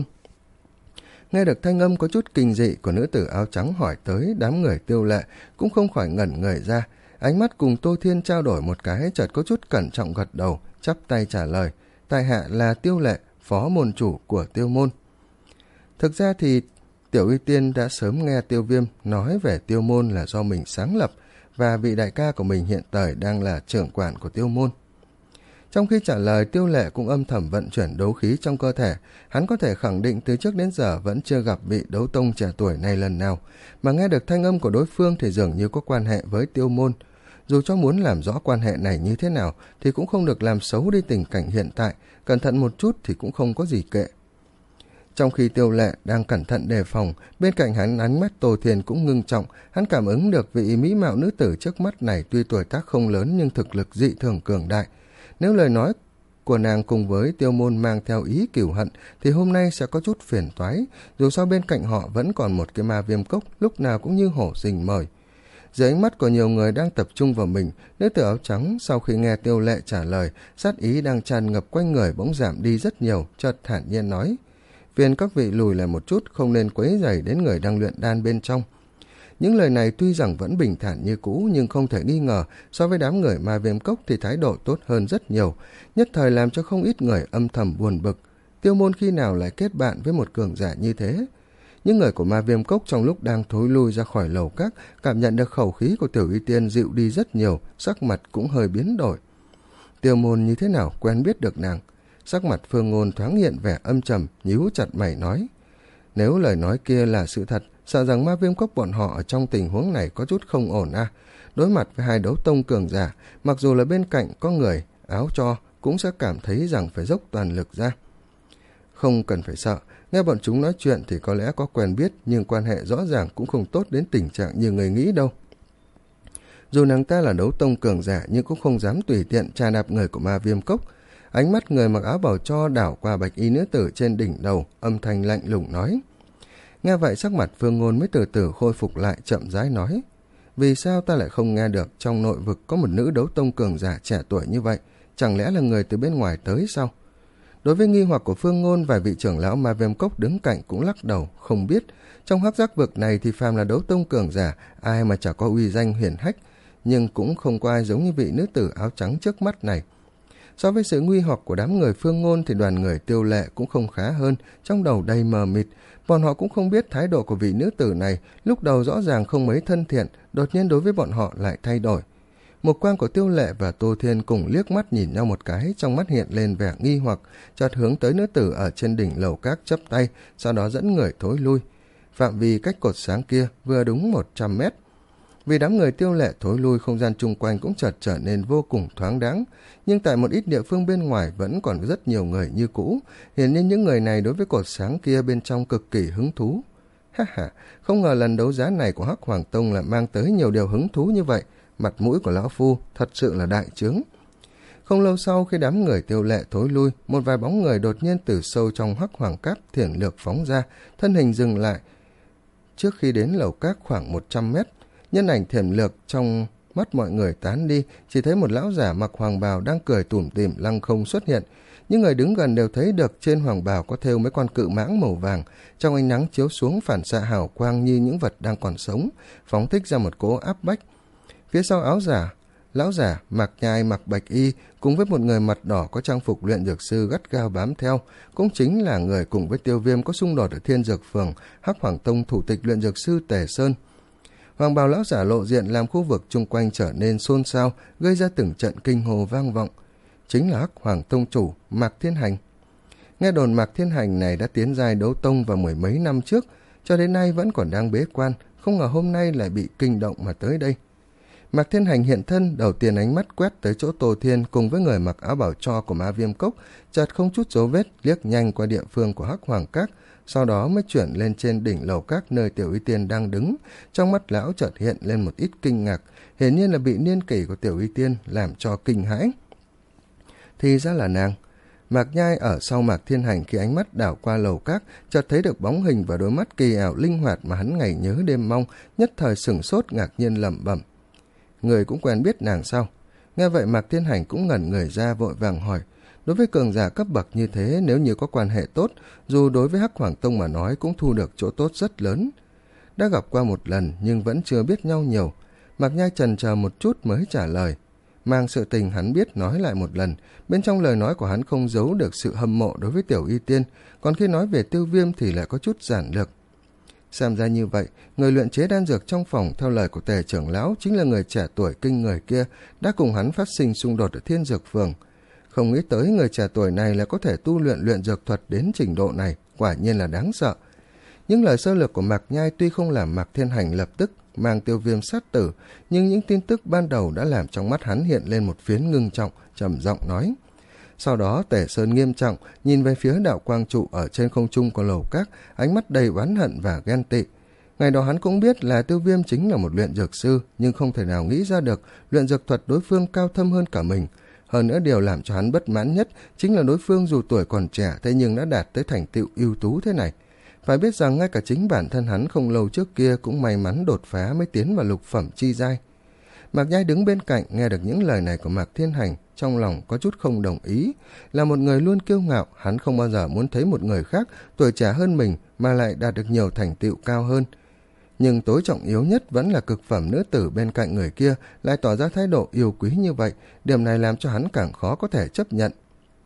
Nghe được thanh âm có chút kinh dị của nữ tử áo trắng hỏi tới, đám người Tiêu Lệ cũng không khỏi ngẩn người ra, ánh mắt cùng Tô Thiên trao đổi một cái, chợt có chút cẩn trọng gật đầu, chắp tay trả lời, tại hạ là Tiêu Lệ, phó môn chủ của Tiêu Môn. Thực ra thì Tiểu Uy Tiên đã sớm nghe Tiêu Viêm nói về Tiêu Môn là do mình sáng lập, và vị đại ca của mình hiện tại đang là trưởng quản của Tiêu Môn. Trong khi trả lời, Tiêu Lệ cũng âm thầm vận chuyển đấu khí trong cơ thể, hắn có thể khẳng định từ trước đến giờ vẫn chưa gặp vị đấu tông trẻ tuổi này lần nào, mà nghe được thanh âm của đối phương thì dường như có quan hệ với Tiêu Môn. Dù cho muốn làm rõ quan hệ này như thế nào thì cũng không được làm xấu đi tình cảnh hiện tại, cẩn thận một chút thì cũng không có gì kệ. Trong khi Tiêu Lệ đang cẩn thận đề phòng, bên cạnh hắn ánh mắt Tô Thiên cũng ngưng trọng, hắn cảm ứng được vị mỹ mạo nữ tử trước mắt này tuy tuổi tác không lớn nhưng thực lực dị thường cường đại. Nếu lời nói của nàng cùng với Tiêu Môn mang theo ý cửu hận thì hôm nay sẽ có chút phiền toái, dù sao bên cạnh họ vẫn còn một cái ma viêm cốc lúc nào cũng như hổ rình mồi. Dưới ánh mắt của nhiều người đang tập trung vào mình, nữ tử áo trắng sau khi nghe Tiêu Lệ trả lời, sát ý đang tràn ngập quanh người bỗng giảm đi rất nhiều, chợt thản nhiên nói: "Phiền các vị lùi lại một chút, không nên quấy rầy đến người đang luyện đan bên trong." Những lời này tuy rằng vẫn bình thản như cũ nhưng không thể nghi ngờ so với đám người ma viêm cốc thì thái độ tốt hơn rất nhiều, nhất thời làm cho không ít người âm thầm buồn bực. Tiêu Môn khi nào lại kết bạn với một cường giả như thế? Những người của ma viêm cốc trong lúc đang thối lui ra khỏi lầu các cảm nhận được khẩu khí của Tiểu Y Tiên dịu đi rất nhiều, sắc mặt cũng hơi biến đổi. Tiêu Môn như thế nào quen biết được nàng? Sắc mặt Phương Ngôn thoáng hiện vẻ âm trầm, nhíu chặt mày nói: "Nếu lời nói kia là sự thật, sợ rằng ma viêm cốc bọn họ ở trong tình huống này có chút không ổn à. Đối mặt với hai đấu tông cường giả, mặc dù là bên cạnh có người áo cho cũng sẽ cảm thấy rằng phải dốc toàn lực ra." "Không cần phải sợ, nghe bọn chúng nói chuyện thì có lẽ có quen biết, nhưng quan hệ rõ ràng cũng không tốt đến tình trạng như người nghĩ đâu." Dù nàng ta là đấu tông cường giả nhưng cũng không dám tùy tiện trà đạp người của ma viêm cốc. Ánh mắt người mặc áo bào cho đảo qua bạch y nữ tử trên đỉnh đầu, âm thanh lạnh lùng nói. Nghe vậy sắc mặt Phương Ngôn mới từ từ khôi phục lại, chậm rãi nói: "Vì sao ta lại không nghe được trong nội vực có một nữ đấu tông cường giả trẻ tuổi như vậy? Chẳng lẽ là người từ bên ngoài tới sao?" Đối với nghi hoặc của Phương Ngôn, vài vị trưởng lão ma viêm cốc đứng cạnh cũng lắc đầu, không biết. Trong hắc giác vực này thì phàm là đấu tông cường giả, ai mà chả có uy danh hiển hách, nhưng cũng không có ai giống như vị nữ tử áo trắng trước mắt này. So với sự nguy hoặc của đám người Phương Ngôn thì đoàn người Tiêu Lệ cũng không khá hơn, trong đầu đầy mờ mịt. Bọn họ cũng không biết thái độ của vị nữ tử này, lúc đầu rõ ràng không mấy thân thiện, đột nhiên đối với bọn họ lại thay đổi. Một quang của Tiêu Lệ và Tô Thiên cùng liếc mắt nhìn nhau một cái, trong mắt hiện lên vẻ nghi hoặc, chợt hướng tới nữ tử ở trên đỉnh lầu các chắp tay, sau đó dẫn người thối lui. Phạm vi cách cột sáng kia vừa đúng một trăm mét. Vì đám người Tiêu Lệ thối lui, không gian chung quanh cũng chợt trở nên vô cùng thoáng đáng, nhưng tại một ít địa phương bên ngoài vẫn còn rất nhiều người như cũ, hiển nhiên những người này đối với cột sáng kia bên trong cực kỳ hứng thú. Ha ha, không ngờ lần đấu giá này của Hắc Hoàng Tông lại mang tới nhiều điều hứng thú như vậy, mặt mũi của lão phu thật sự là đại chướng. Không lâu sau, khi đám người Tiêu Lệ thối lui, một vài bóng người đột nhiên từ sâu trong Hắc Hoàng Cáp thiển lược phóng ra, thân hình dừng lại trước khi đến lầu các khoảng một trăm mét. Nhân ảnh thiểm lược trong mắt mọi người tán đi, chỉ thấy một lão giả mặc hoàng bào đang cười tủm tỉm lăng không xuất hiện. Những người đứng gần đều thấy được trên hoàng bào có thêu mấy con cự mãng màu vàng, trong ánh nắng chiếu xuống phản xạ hào quang như những vật đang còn sống, phóng thích ra một cỗ áp bách. Phía sau áo giả, lão giả mặc nhai mặc bạch y cùng với một người mặt đỏ có trang phục luyện dược sư gắt gao bám theo, cũng chính là người cùng với Tiêu Viêm có xung đột ở Thiên Dược Phường, Hắc Hoàng Tông thủ tịch luyện dược sư Tề Sơn. Hoàng bào lão giả lộ diện làm khu vực chung quanh trở nên xôn xao, gây ra từng trận kinh hồ vang vọng. Chính là Hắc Hoàng Tông chủ Mạc Thiên Hành. Nghe đồn Mạc Thiên Hành này đã tiến giai đấu tông vào mười mấy năm trước, cho đến nay vẫn còn đang bế quan, không ngờ hôm nay lại bị kinh động mà tới đây. Mạc Thiên Hành hiện thân, đầu tiên ánh mắt quét tới chỗ Tô Thiên cùng với người mặc áo bảo cho của Ma Viêm Cốc, chợt không chút dấu vết liếc nhanh qua địa phương của Hắc Hoàng Các, sau đó mới chuyển lên trên đỉnh lầu các nơi Tiểu Y Tiên đang đứng. Trong mắt lão chợt hiện lên một ít kinh ngạc, hiển nhiên là bị niên kỷ của Tiểu Y Tiên làm cho kinh hãi. Thì ra là nàng. Mạc Nhai ở sau Mạc Thiên Hành khi ánh mắt đảo qua lầu các, chợt thấy được bóng hình và đôi mắt kỳ ảo linh hoạt mà hắn ngày nhớ đêm mong, nhất thời sửng sốt ngạc nhiên lẩm bẩm: người cũng quen biết nàng sao? Nghe vậy Mạc Thiên Hành cũng ngẩn người ra, vội vàng hỏi. Đối với cường giả cấp bậc như thế, nếu như có quan hệ tốt, dù đối với Hắc Hoàng Tông mà nói cũng thu được chỗ tốt rất lớn. Đã gặp qua một lần nhưng vẫn chưa biết nhau nhiều. Mạc Nhai chần chờ một chút mới trả lời. Mang sự tình hắn biết nói lại một lần, bên trong lời nói của hắn không giấu được sự hâm mộ đối với Tiểu Y Tiên, còn khi nói về Tiêu Viêm thì lại có chút giản lược. Xem ra như vậy, người luyện chế đan dược trong phòng theo lời của Tề trưởng lão chính là người trẻ tuổi kinh người kia đã cùng hắn phát sinh xung đột ở Thiên Dược Phường. Không nghĩ tới người trẻ tuổi này là có thể tu luyện luyện dược thuật đến trình độ này, quả nhiên là đáng sợ. Những lời sơ lược của Mạc Nhai tuy không làm Mạc Thiên Hành lập tức mang Tiêu Viêm sát tử, nhưng những tin tức ban đầu đã làm trong mắt hắn hiện lên một phiến ngưng trọng, trầm giọng nói. Sau đó Tề Sơn nghiêm trọng nhìn về phía đạo quang trụ ở trên không trung của lầu các, ánh mắt đầy oán hận và ghen tị. Ngày đó hắn cũng biết là Tiêu Viêm chính là một luyện dược sư, nhưng không thể nào nghĩ ra được luyện dược thuật đối phương cao thâm hơn cả mình. Hơn nữa điều làm cho hắn bất mãn nhất chính là đối phương dù tuổi còn trẻ thế nhưng đã đạt tới thành tựu ưu tú thế này. Phải biết rằng ngay cả chính bản thân hắn không lâu trước kia cũng may mắn đột phá mới tiến vào lục phẩm chi giai. Mạc Nhai đứng bên cạnh nghe được những lời này của Mạc Thiên Hành, trong lòng có chút không đồng ý. Là một người luôn kiêu ngạo, hắn không bao giờ muốn thấy một người khác tuổi trẻ hơn mình mà lại đạt được nhiều thành tựu cao hơn. Nhưng tối trọng yếu nhất vẫn là cực phẩm nữ tử bên cạnh người kia lại tỏ ra thái độ yêu quý như vậy, điểm này làm cho hắn càng khó có thể chấp nhận.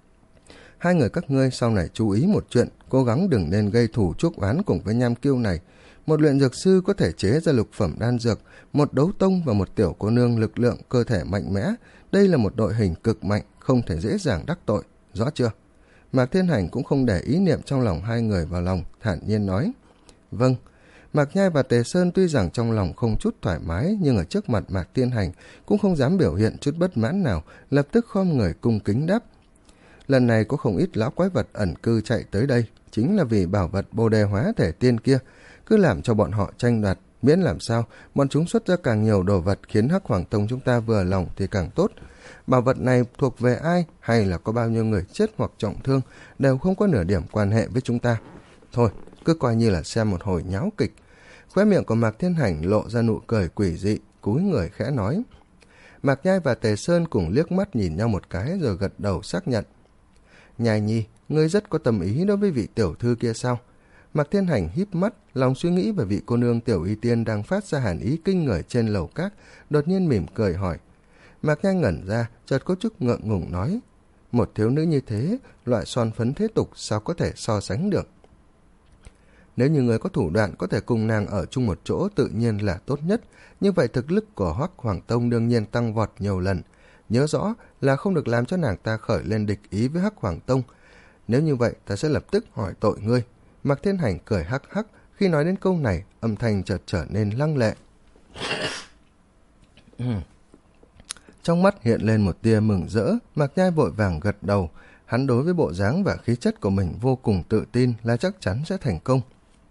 Hai người các ngươi sau này chú ý một chuyện, cố gắng đừng nên gây thù chuốc oán cùng với nham kiêu này. Một luyện dược sư có thể chế ra lục phẩm đan dược, một đấu tông và một tiểu cô nương lực lượng cơ thể mạnh mẽ. Đây là một đội hình cực mạnh, không thể dễ dàng đắc tội, rõ chưa? Mạc Thiên Hành cũng không để ý niệm trong lòng hai người vào lòng, thản nhiên nói. Vâng. Mạc Nhai và Tề Sơn tuy rằng trong lòng không chút thoải mái, nhưng ở trước mặt Mạc Thiên Hành cũng không dám biểu hiện chút bất mãn nào, lập tức khom người cung kính đáp. Lần này có không ít lão quái vật ẩn cư chạy tới đây, chính là vì bảo vật bồ đề hóa thể tiên kia, cứ làm cho bọn họ tranh đoạt, miễn làm sao bọn chúng xuất ra càng nhiều đồ vật khiến Hắc Hoàng Tông chúng ta vừa lòng thì càng tốt. Bảo vật này thuộc về ai hay là có bao nhiêu người chết hoặc trọng thương đều không có nửa điểm quan hệ với chúng ta. Thôi, cứ coi như là xem một hồi nháo kịch. Khóe miệng của Mạc Thiên Hành lộ ra nụ cười quỷ dị, cúi người khẽ nói. Mạc Nhai và Tề Sơn cùng liếc mắt nhìn nhau một cái rồi gật đầu xác nhận. Nhai nhi, ngươi rất có tâm ý đối với vị tiểu thư kia sao? Mạc Thiên Hành híp mắt, lòng suy nghĩ về vị cô nương Tiểu Y Tiên đang phát ra hàn ý kinh người trên lầu các, đột nhiên mỉm cười hỏi. Mạc Nhai ngẩn ra, chợt có chút ngượng ngùng nói. Một thiếu nữ như thế, loại son phấn thế tục sao có thể so sánh được? Nếu như người có thủ đoạn có thể cùng nàng ở chung một chỗ tự nhiên là tốt nhất, như vậy thực lực của Hoắc Hoàng Tông đương nhiên tăng vọt nhiều lần. Nhớ rõ là không được làm cho nàng ta khởi lên địch ý với Hắc Hoàng Tông. Nếu như vậy ta sẽ lập tức hỏi tội ngươi. Mạc Thiên Hành cười hắc hắc, khi nói đến câu này, âm thanh chợt trở nên lăng lệ. Trong mắt hiện lên một tia mừng rỡ, Mạc Nhai vội vàng gật đầu. Hắn đối với bộ dáng và khí chất của mình vô cùng tự tin là chắc chắn sẽ thành công.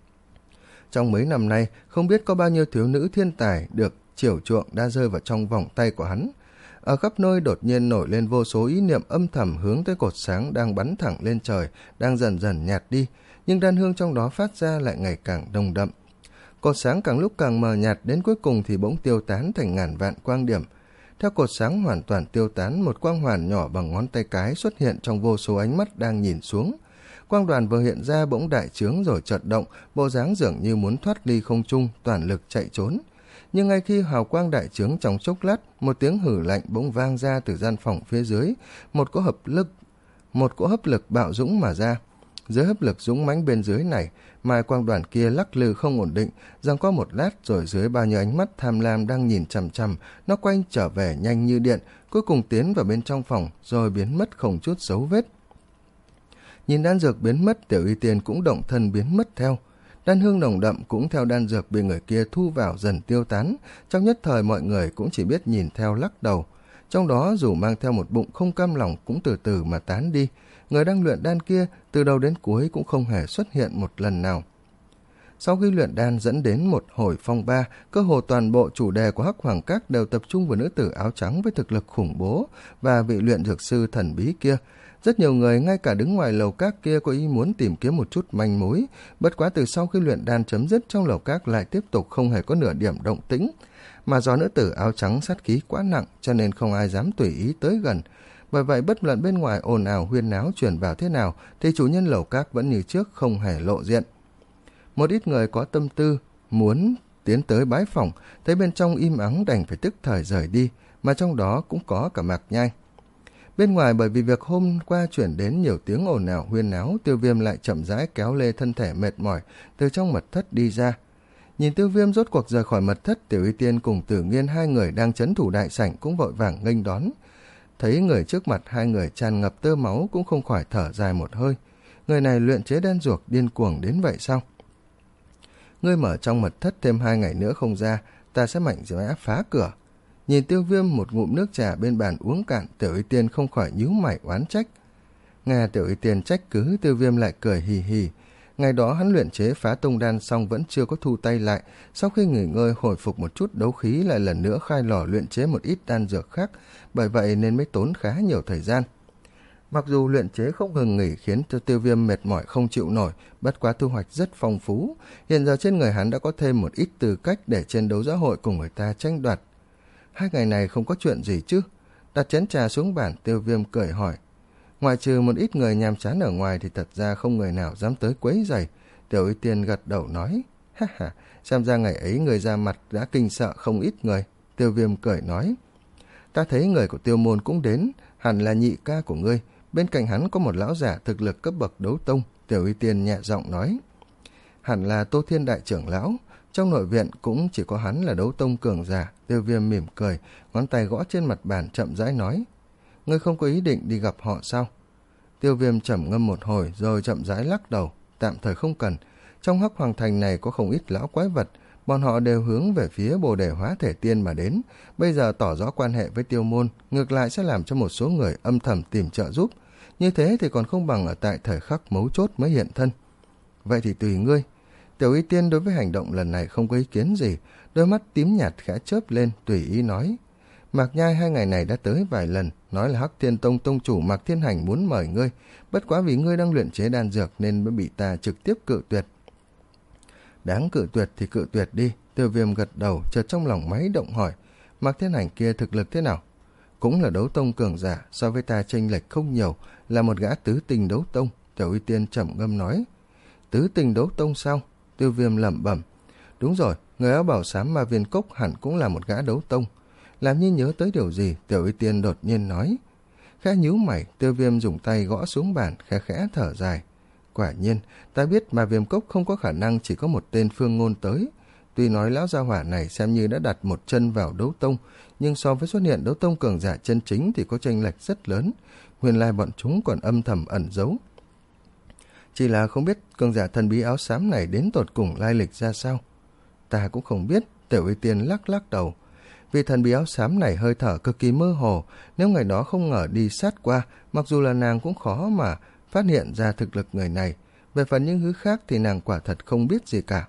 Trong mấy năm nay, không biết có bao nhiêu thiếu nữ thiên tài được chiều chuộng đã rơi vào trong vòng tay của hắn. Ở khắp nơi đột nhiên nổi lên vô số ý niệm âm thầm hướng tới cột sáng đang bắn thẳng lên trời, đang dần dần nhạt đi, nhưng đan hương trong đó phát ra lại ngày càng nồng đậm. Cột sáng càng lúc càng mờ nhạt, đến cuối cùng thì bỗng tiêu tán thành ngàn vạn quang điểm. Theo cột sáng hoàn toàn tiêu tán, một quang hoàn nhỏ bằng ngón tay cái xuất hiện trong vô số ánh mắt đang nhìn xuống. Quang đoàn vừa hiện ra bỗng đại trướng rồi chợt động, bộ dáng dường như muốn thoát ly không trung, toàn lực chạy trốn. Nhưng ngay khi hào quang đại trướng trong chốc lát, một tiếng hử lạnh bỗng vang ra từ gian phòng phía dưới, một cỗ hấp lực, một cỗ hấp lực bạo dũng mà ra. Dưới hấp lực dũng mãnh bên dưới này, mai quang đoàn kia lắc lư không ổn định, giằng co một lát rồi dưới bao nhiêu ánh mắt tham lam đang nhìn chằm chằm, nó quay trở về nhanh như điện, cuối cùng tiến vào bên trong phòng rồi biến mất không chút dấu vết. Nhìn đan dược biến mất, Tiểu Y Tiên cũng động thân biến mất theo. Đan hương nồng đậm cũng theo đan dược bị người kia thu vào dần tiêu tán, trong nhất thời mọi người cũng chỉ biết nhìn theo lắc đầu. Trong đó dù mang theo một bụng không cam lòng cũng từ từ mà tán đi. Người đang luyện đan kia từ đầu đến cuối cũng không hề xuất hiện một lần nào. Sau khi luyện đan dẫn đến một hồi phong ba, cơ hồ toàn bộ chủ đề của Hắc Hoàng Các đều tập trung vào nữ tử áo trắng với thực lực khủng bố và vị luyện dược sư thần bí kia. Rất nhiều người ngay cả đứng ngoài lầu các kia có ý muốn tìm kiếm một chút manh mối, bất quá từ sau khi luyện đan chấm dứt trong lầu các lại tiếp tục không hề có nửa điểm động tĩnh. Mà do nữ tử áo trắng sát khí quá nặng cho nên không ai dám tùy ý tới gần. Bởi vậy bất luận bên ngoài ồn ào huyên náo truyền vào thế nào thì chủ nhân lầu các vẫn như trước không hề lộ diện. Một ít người có tâm tư muốn tiến tới bái phỏng, thấy bên trong im ắng đành phải tức thời rời đi, mà trong đó cũng có cả Mạc Nhai. Bên ngoài bởi vì việc hôm qua chuyển đến nhiều tiếng ồn ào huyên náo, Tiêu Viêm lại chậm rãi kéo lê thân thể mệt mỏi từ trong mật thất đi ra. Nhìn Tiêu Viêm rốt cuộc rời khỏi mật thất, Tiểu Y Tiên cùng Tử Nghiên hai người đang trấn thủ đại sảnh cũng vội vàng nghênh đón. Thấy người trước mặt hai người tràn ngập tơ máu cũng không khỏi thở dài một hơi. Người này luyện chế đan dược điên cuồng đến vậy sao? Ngươi mở trong mật thất thêm hai ngày nữa không ra, ta sẽ mạnh mẽ phá cửa. Nhìn Tiêu Viêm một ngụm nước trà bên bàn uống cạn, Tiểu Y Tiên không khỏi nhíu mày oán trách. Nghe Tiểu Y Tiên trách cứ, Tiêu Viêm lại cười hì hì. Ngày đó hắn luyện chế Phá Tông Đan xong vẫn chưa có thu tay lại, sau khi nghỉ ngơi hồi phục một chút đấu khí lại lần nữa khai lò luyện chế một ít đan dược khác, bởi vậy nên mới tốn khá nhiều thời gian. Mặc dù luyện chế không ngừng nghỉ khiến cho Tiêu Viêm mệt mỏi không chịu nổi, bất quá thu hoạch rất phong phú. Hiện giờ trên người hắn đã có thêm một ít tư cách để trên đấu giá hội cùng người ta tranh đoạt. Hai ngày này không có chuyện gì chứ? Đặt chén trà xuống bàn, Tiêu Viêm cười hỏi. Ngoài trừ một ít người nhàm chán ở ngoài thì thật ra không người nào dám tới quấy rầy. Tiểu Y Tiên gật đầu nói. Ha ha, xem ra ngày ấy người ra mặt đã kinh sợ không ít người. Tiêu Viêm cười nói. Ta thấy người của Tiêu môn cũng đến, hẳn là nhị ca của ngươi. Bên cạnh hắn có một lão giả thực lực cấp bậc đấu tông. Tiểu Y Tiên nhẹ giọng nói. Hẳn là Tô Thiên đại trưởng lão. Trong nội viện cũng chỉ có hắn là đấu tông cường giả. Tiêu Viêm mỉm cười, ngón tay gõ trên mặt bàn chậm rãi nói. Ngươi không có ý định đi gặp họ sao? Tiêu Viêm trầm ngâm một hồi rồi chậm rãi lắc đầu. Tạm thời không cần. Trong Hắc Hoàng Thành này có không ít lão quái vật. Bọn họ đều hướng về phía Bồ Đề Hóa Thể Tiên mà đến. Bây giờ tỏ rõ quan hệ với Tiêu môn, ngược lại sẽ làm cho một số người âm thầm tìm trợ giúp. Như thế thì còn không bằng ở tại thời khắc mấu chốt mới hiện thân. Vậy thì tùy ngươi. Tiểu Y Tiên đối với hành động lần này không có ý kiến gì. Đôi mắt tím nhạt khẽ chớp lên, tùy ý nói. Mạc Nhai hai ngày này đã tới vài lần, nói là Hắc Thiên Tông tông chủ Mạc Thiên Hành muốn mời ngươi, bất quá vì ngươi đang luyện chế đan dược nên mới bị ta trực tiếp cự tuyệt. Đáng cự tuyệt thì cự tuyệt đi. Tiêu Viêm gật đầu, chợt trong lòng máy động hỏi, Mạc Thiên Hành kia thực lực thế nào? Cũng là đấu tông cường giả, so với ta chênh lệch không nhiều, là một gã tứ tình đấu tông. Tiểu Y Tiên trầm ngâm nói. Tứ tình đấu tông sao? Tiêu Viêm lẩm bẩm. Đúng rồi, người áo bảo xám Ma Viên Cốc hẳn cũng là một gã đấu tông. Làm như nhớ tới điều gì, Tiểu Y Tiên đột nhiên nói. Khẽ nhíu mày, Tiêu Viêm dùng tay gõ xuống bàn, khẽ khẽ thở dài. Quả nhiên, ta biết Ma Viêm Cốc không có khả năng chỉ có một tên Phương Ngôn tới. Tuy nói lão gia hỏa này xem như đã đặt một chân vào đấu tông, nhưng so với xuất hiện đấu tông cường giả chân chính thì có chênh lệch rất lớn. Nguyên lai bọn chúng còn âm thầm ẩn giấu. Chỉ là không biết cường giả thần bí áo xám này đến tột cùng lai lịch ra sao. Ta cũng không biết. Tiểu Y Tiên lắc lắc đầu. Vì thần bí áo xám này hơi thở cực kỳ mơ hồ, nếu ngày đó không ngờ đi sát qua, mặc dù là nàng cũng khó mà phát hiện ra thực lực người này. Về phần những thứ khác thì nàng quả thật không biết gì cả.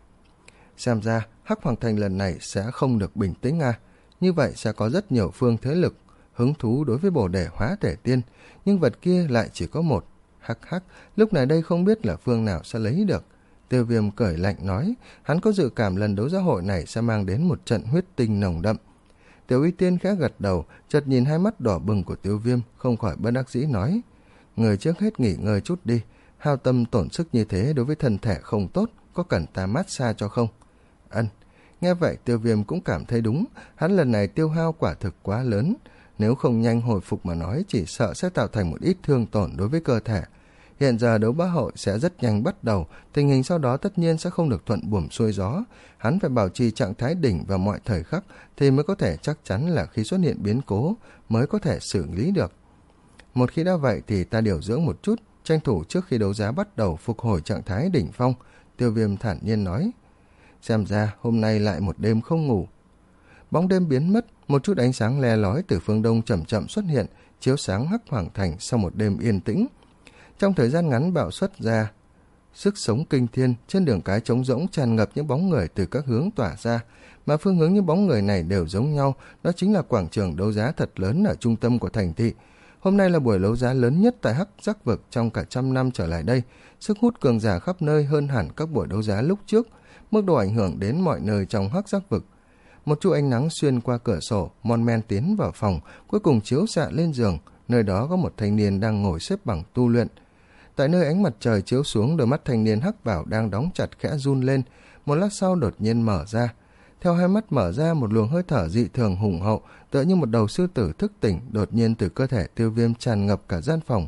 Xem ra Hắc Hoàng Thành lần này sẽ không được bình tĩnh à. Như vậy sẽ có rất nhiều phương thế lực hứng thú đối với Bồ Đề Hóa Thể Tiên, nhưng vật kia lại chỉ có một. Hắc hắc, lúc này đây không biết là phương nào sẽ lấy được. Tiêu Viêm cười lạnh nói, hắn có dự cảm lần đấu giá hội này sẽ mang đến một trận huyết tinh nồng đậm. Tiểu Y Tiên khẽ gật đầu, chợt nhìn hai mắt đỏ bừng của Tiêu Viêm, không khỏi bất đắc dĩ nói, người trước hết nghỉ ngơi chút đi, hao tâm tổn sức như thế đối với thân thể không tốt, có cần ta massage cho không? Ân. Nghe vậy Tiêu Viêm cũng cảm thấy đúng, hắn lần này tiêu hao quả thực quá lớn, nếu không nhanh hồi phục mà nói chỉ sợ sẽ tạo thành một ít thương tổn đối với cơ thể. Hiện giờ đấu bá hội sẽ rất nhanh bắt đầu, tình hình sau đó tất nhiên sẽ không được thuận buồm xuôi gió. Hắn phải bảo trì trạng thái đỉnh vào mọi thời khắc thì mới có thể chắc chắn là khi xuất hiện biến cố mới có thể xử lý được. Một khi đã vậy thì ta điều dưỡng một chút, tranh thủ trước khi đấu giá bắt đầu phục hồi trạng thái đỉnh phong. Tiêu Viêm thản nhiên nói. Xem ra hôm nay lại một đêm không ngủ. Bóng đêm biến mất, một chút ánh sáng le lói từ phương đông chậm chậm xuất hiện, chiếu sáng Hắc Hoàng Thành sau một đêm yên tĩnh. Trong thời gian ngắn bạo xuất ra sức sống kinh thiên, trên đường cái trống rỗng tràn ngập những bóng người từ các hướng tỏa ra, mà phương hướng những bóng người này đều giống nhau, đó chính là quảng trường đấu giá thật lớn ở trung tâm của thành thị. Hôm nay là buổi đấu giá lớn nhất tại Hắc Giác Vực trong cả trăm năm trở lại đây, sức hút cường giả khắp nơi hơn hẳn các buổi đấu giá lúc trước, mức độ ảnh hưởng đến mọi nơi trong Hắc Giác Vực. Một chút ánh nắng xuyên qua cửa sổ, mon men tiến vào phòng, cuối cùng chiếu xạ lên giường, nơi đó có một thanh niên đang ngồi xếp bằng tu luyện. Tại nơi ánh mặt trời chiếu xuống, đôi mắt thanh niên hắc bảo đang đóng chặt khẽ run lên, một lát sau đột nhiên mở ra. Theo hai mắt mở ra, một luồng hơi thở dị thường hùng hậu, tựa như một đầu sư tử thức tỉnh, đột nhiên từ cơ thể Tiêu Viêm tràn ngập cả gian phòng.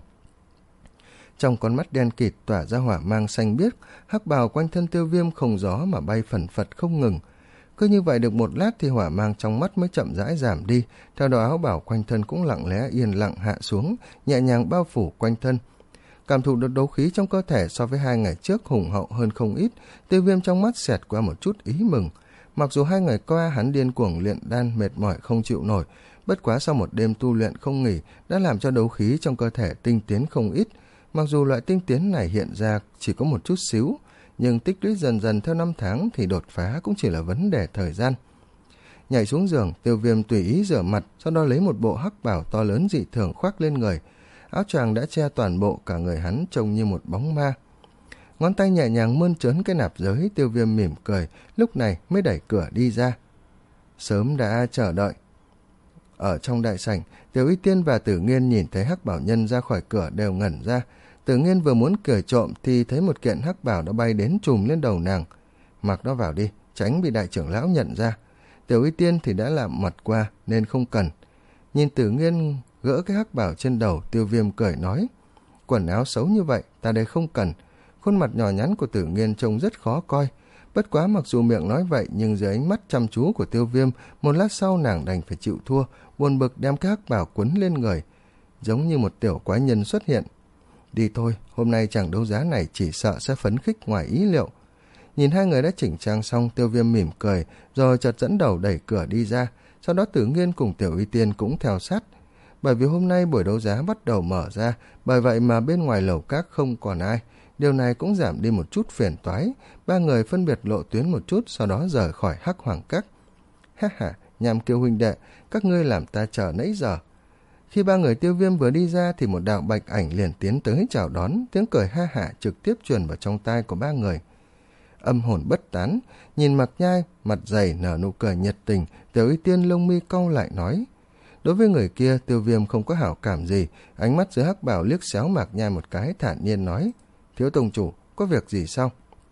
Trong con mắt đen kịt tỏa ra hỏa mang xanh biếc, hắc bào quanh thân Tiêu Viêm không gió mà bay phần phật không ngừng. Cứ như vậy được một lát thì hỏa mang trong mắt mới chậm rãi giảm đi, theo đó áo bảo quanh thân cũng lặng lẽ yên lặng hạ xuống, nhẹ nhàng bao phủ quanh thân. Cảm thụ được đấu khí trong cơ thể so với hai ngày trước hùng hậu hơn không ít, Tiêu Viêm trong mắt xẹt qua một chút ý mừng. Mặc dù hai ngày qua hắn điên cuồng luyện đan mệt mỏi không chịu nổi, bất quá sau một đêm tu luyện không nghỉ đã làm cho đấu khí trong cơ thể tinh tiến không ít. Mặc dù loại tinh tiến này hiện ra chỉ có một chút xíu, nhưng tích lũy dần dần theo năm tháng thì đột phá cũng chỉ là vấn đề thời gian. Nhảy xuống giường, Tiêu Viêm tùy ý rửa mặt, sau đó lấy một bộ hắc bào to lớn dị thường khoác lên người. Áo choàng đã che toàn bộ cả người hắn, trông như một bóng ma. Ngón tay nhẹ nhàng mơn trớn cái nạp giới, Tiêu Viêm mỉm cười, lúc này mới đẩy cửa đi ra. Sớm đã chờ đợi. Ở trong đại sảnh, Tiểu Y Tiên và Tử Nghiên nhìn thấy hắc bảo nhân ra khỏi cửa đều ngẩn ra. Tử Nghiên vừa muốn cười trộm thì thấy một kiện hắc bảo đã bay đến trùm lên đầu nàng. Mặc nó vào đi, tránh bị đại trưởng lão nhận ra. Tiểu Y Tiên thì đã làm mặt qua nên không cần. Nhìn Tử Nghiên gỡ cái hắc bảo trên đầu, Tiêu Viêm cười nói, quần áo xấu như vậy ta đây không cần. Khuôn mặt nhỏ nhắn của Tử Nghiên trông rất khó coi. Bất quá mặc dù miệng nói vậy nhưng dưới ánh mắt chăm chú của Tiêu Viêm, một lát sau nàng đành phải chịu thua, buồn bực đem cái hắc bảo quấn lên người, giống như một tiểu quái nhân xuất hiện. Đi thôi, hôm nay chàng đấu giá này chỉ sợ sẽ phấn khích ngoài ý liệu. Nhìn hai người đã chỉnh trang xong, Tiêu Viêm mỉm cười, rồi chợt dẫn đầu đẩy cửa đi ra, sau đó Tử Nghiên cùng Tiểu Y Tiên cũng theo sát. Bởi vì hôm nay buổi đấu giá bắt đầu mở ra, bởi vậy mà bên ngoài lầu các không còn ai. Điều này cũng giảm đi một chút phiền toái. Ba người phân biệt lộ tuyến một chút, sau đó rời khỏi Hắc Hoàng Các. Ha ha, Nham Kiêu huynh đệ, các ngươi làm ta chờ nãy giờ. Khi ba người Tiêu Viêm vừa đi ra thì một đạo bạch ảnh liền tiến tới chào đón, tiếng cười ha hả trực tiếp truyền vào trong tai của ba người. Âm hồn bất tán, nhìn Mạc Nhai, mặt dày nở nụ cười nhiệt tình, Tiểu Y Tiên lông mi cau lại nói. Đối với người kia, Tiêu Viêm không có hảo cảm gì, ánh mắt dưới hắc bảo liếc xéo Mạc Nhai một cái, thản nhiên nói, thiếu tông chủ, có việc gì sao?